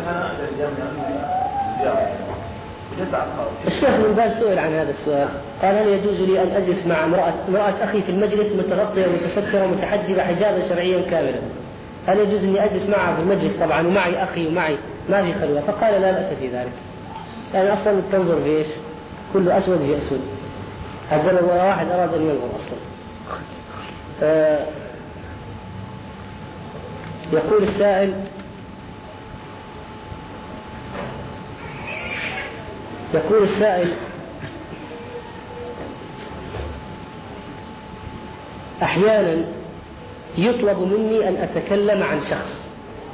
الشيخ بن باز سئل عن هذا السؤال، قال: هل يجوز لي أن أجلس مع امرأة أخي في المجلس متغطية ومتسترة ومتحجبة حجابا شرعيا كاملا؟ هل يجوز أن أجلس معها في المجلس طبعا ومعي أخي ومعي ما في خلوة؟ فقال: لا بأس في ذلك، يعني أصلا تنظر في إيش؟ كل أسود في أسود، هذا لو واحد أراد أن ينظر أصلا. يقول السائل: أحيانا يطلب مني أن أتكلم عن شخص،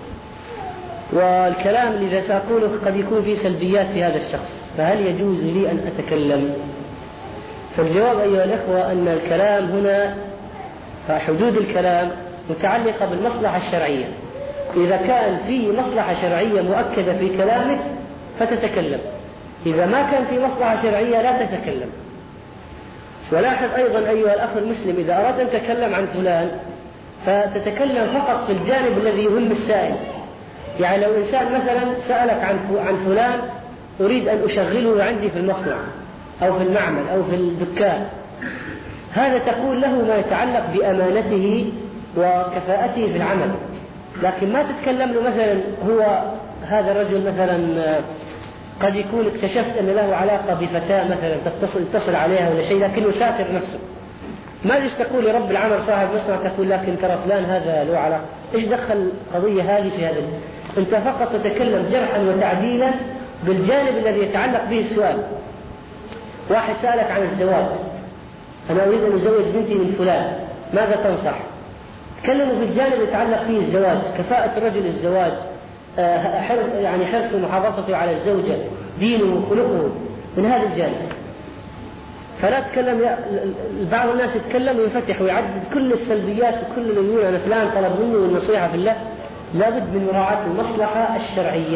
والكلام الذي سأقوله قد يكون فيه سلبيات في هذا الشخص، فهل يجوز لي أن أتكلم؟ فالجواب أيها الإخوة أن الكلام هنا حدود الكلام متعلقة بالمصلحة الشرعية. إذا كان في مصلحة شرعية مؤكدة في كلامك فتتكلم، إذا ما كان في مصلحة شرعية لا تتكلم. ولاحظ أيضا أيها الأخ المسلم، إذا أردت أن تتكلم عن فلان فتتكلم فقط في الجانب الذي يهم السائل. يعني لو إنسان مثلا سألك عن فلان أريد أن أشغله عندي في المصنع أو في المعمل أو في الدكان، هذا تقول له ما يتعلق بأمانته وكفاءته في العمل، لكن ما تتكلم له مثلا هو هذا الرجل مثلا قد يكون اكتشفت أن له علاقة بفتاة مثلا تتصل عليها ولا شيء، لكنه ساتر نفسه. ما ليش تقول لرب العمل صاحب مصنع تقول لكن ترى فلان هذا له علاقة؟ إيش دخل القضية هذه في هذا؟ أنت فقط تتكلم جرحا وتعديلا بالجانب الذي يتعلق به السؤال. واحد سألك عن الزواج، أنا أريد أن أزوج بنتي من فلان، ماذا تنصح؟ تكلموا في الجانب يتعلق فيه الزواج، كفاءة الرجل الزواج، يعني حرص محافظته على الزوجة، دينه وخلقه، من هذا الجانب. فلا تتكلم بعض الناس يتكلم ويفتح ويعدد كل السلبيات وكل اللي يقول أنا فلان طلب مني والنصيحة في الله. لابد من مراعاة المصلحة الشرعية،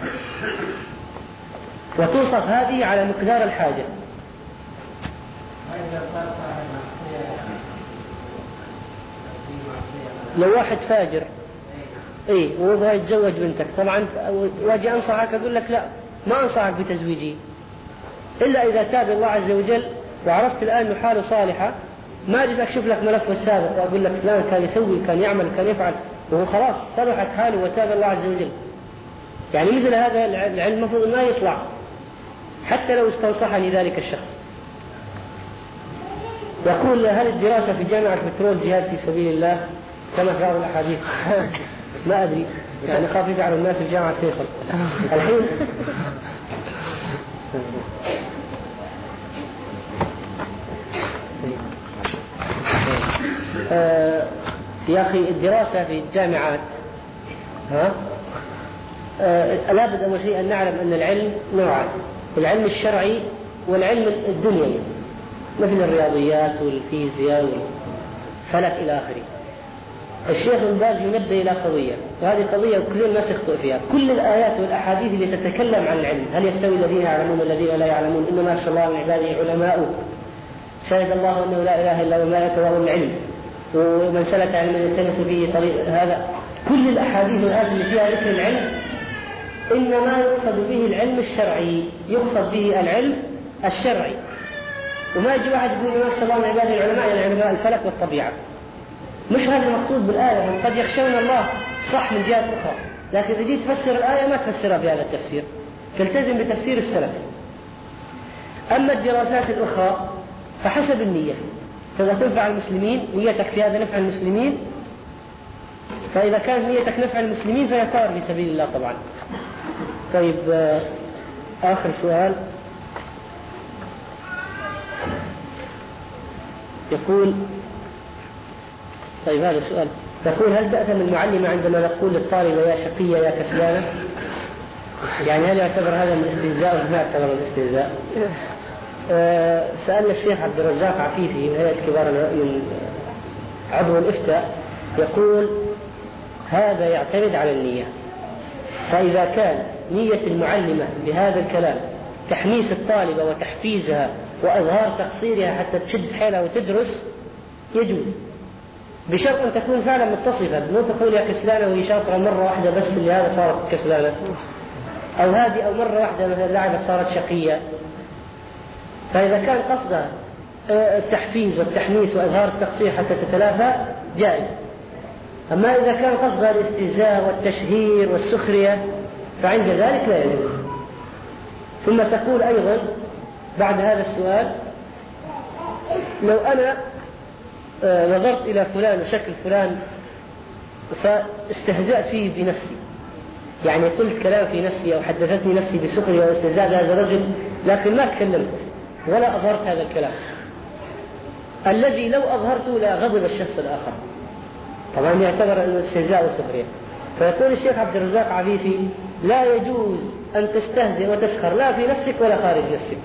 وتوصف هذه على مقدار الحاجة. لو واحد فاجر ويبغى يتزوج بنتك، طبعا واجي أنصحك أقول لك لا، ما أنصحك بتزويجه إلا إذا تاب الله عز وجل وعرفت الآن أنه حاله صالحة. ما أجي أكشف لك ملف السابق وأقول لك فلان كان يسوي كان يعمل كان يفعل وهو خلاص صلحت حاله وتاب الله عز وجل. يعني مثل هذا العلم المفروض ما يطلع حتى لو استنصحني ذلك الشخص. يقول: هل الدراسة في جامعة البترول جهاد في سبيل الله كما في بعض الأحاديث؟ ما أدري، يعني خاف يزعل الناس في جامعة فيصل الحين. يا أخي الدراسة في الجامعات لابد أول شيء أن نعلم أن العلم نوعان: العلم الشرعي والعلم الدنيوي، مثل الرياضيات والفيزياء والفلك إلى آخره. الشيخ بن باز ينبه إلى قضية، وهذه قضية كل الناس يخطئ فيها. كل الآيات والأحاديث اللي تتكلم عن العلم، هل يستوي الذين يعلمون والذين لا يعلمون؟ إنما يخشى الله من عباده علماء، شهد الله أنه لا إله إلا هو الملائكة وأولو العلم، ومن سلك علما يلتمس فيه طريق. هذا كل الأحاديث والآيات اللي فيها ذكر العلم إنما يقصد به العلم الشرعي، يقصد به العلم الشرعي. وما يجي واحد يقول ما شاء الله من عباد العلماء يعني علماء الفلك والطبيعة، مش هذا المقصود بالآية. قد يخشون الله صح من جهة أخرى، لكن إذا جيت تفسر الآية ما تفسرها بهذا التفسير، تلتزم بتفسير السلف. أما الدراسات الأخرى فحسب النية، تبغى تنفع المسلمين، نيتك في هذا نفع المسلمين، فإذا كانت نيتك نفع المسلمين فهي طار في سبيل الله طبعا. طيب آخر سؤال يقول، طيب هذا السؤال يقول: هل تأثم المعلمة عندما نقول للطالبة يا شقية يا كسلانة؟ يعني هل يعتبر هذا من الاستهزاء أو ما يعتبر من الاستهزاء؟ سألنا الشيخ عبد الرزاق عفيفي من هيئة كبار من عضو الإفتاء، يقول هذا يعتمد على النية. فإذا كان نية المعلمة بهذا الكلام تحميس الطالبة وتحفيزها وإظهار تقصيرها حتى تشد حيلها وتدرس يجوز، بشرط أن تكون فعلا متصفة، مو تقول يا كسلانة وهي شاطرة مرة واحدة بس اللي هذا صارت كسلانة، أو هذه أو مرة واحدة مثلا لعبة صارت شقية. فإذا كان قصدها التحفيز والتحميس وإظهار التقصير حتى تتلافى جائز. أما إذا كان قصدها الاستهزاء والتشهير والسخرية فعند ذلك لا يجوز. ثم تقول أيضا بعد هذا السؤال لو أنا نظرت إلى فلان وشكل فلان فاستهزأت فيه بنفسي، يعني قلت كلام في نفسي أو حدثتني نفسي بسخرية واستهزاء بهذا الرجل لكن ما تكلمت ولا أظهرت هذا الكلام، الذي لو أظهرته لا غضب الشخص الآخر، طبعا يعتبر أنه استهزاء وسخرية. فيقول الشيخ عبد الرزاق عفيفي لا يجوز أن تستهزئ وتسخر لا في نفسك ولا خارج نفسك.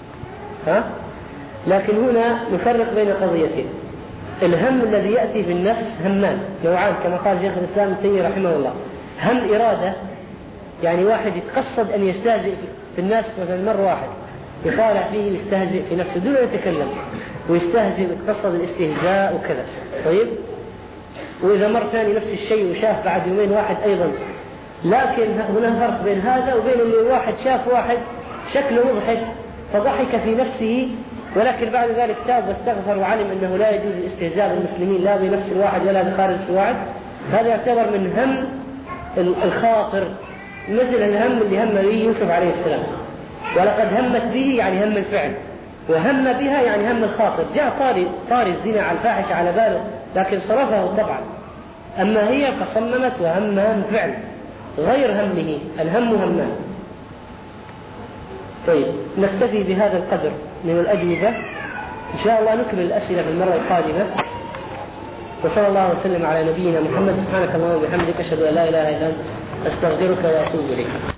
لكن هنا نفرق بين قضيتين. الهم الذي يأتي في النفس همان نوعان كما قال شيخ الإسلام ابن تيمية رحمه الله، هم إرادة يعني واحد يتقصد أن يستهزئ في الناس مثلا مرة واحد يطالع فيه يستهزئ في نفسه دون أن يتكلم ويستهزئ ويتقصد الاستهزاء وكذا. طيب وإذا مر ثاني نفس الشيء وشاف بعد يومين واحد أيضا، لكن هناك فرق بين هذا وبين اللي واحد شاف واحد شكله مضحك فضحك في نفسه ولكن بعد ذلك تاب واستغفر وعلم أنه لا يجوز الاستهزاء بالمسلمين لا بنفس الواحد ولا بخارج الواحد. هذا يعتبر من هم الخاطر مثل الهم اللي هم به يوسف عليه السلام، ولقد همت به يعني هم الفعل، وهم بها يعني هم الخاطر. جاء طاري الزنا على الفاحش على باله لكن صرفه طبعا، أما هي فصممت وهمها فعل غير همه، الهم همان. طيب نكتفي بهذا القدر من الأجوبة، إن شاء الله نكمل الأسئلة في المرة القادمة. وصلى الله وسلم على نبينا محمد. سبحانك اللهم وبحمدك أشهد أن لا إله إلا أنت أستغفرك وأتوب إليك.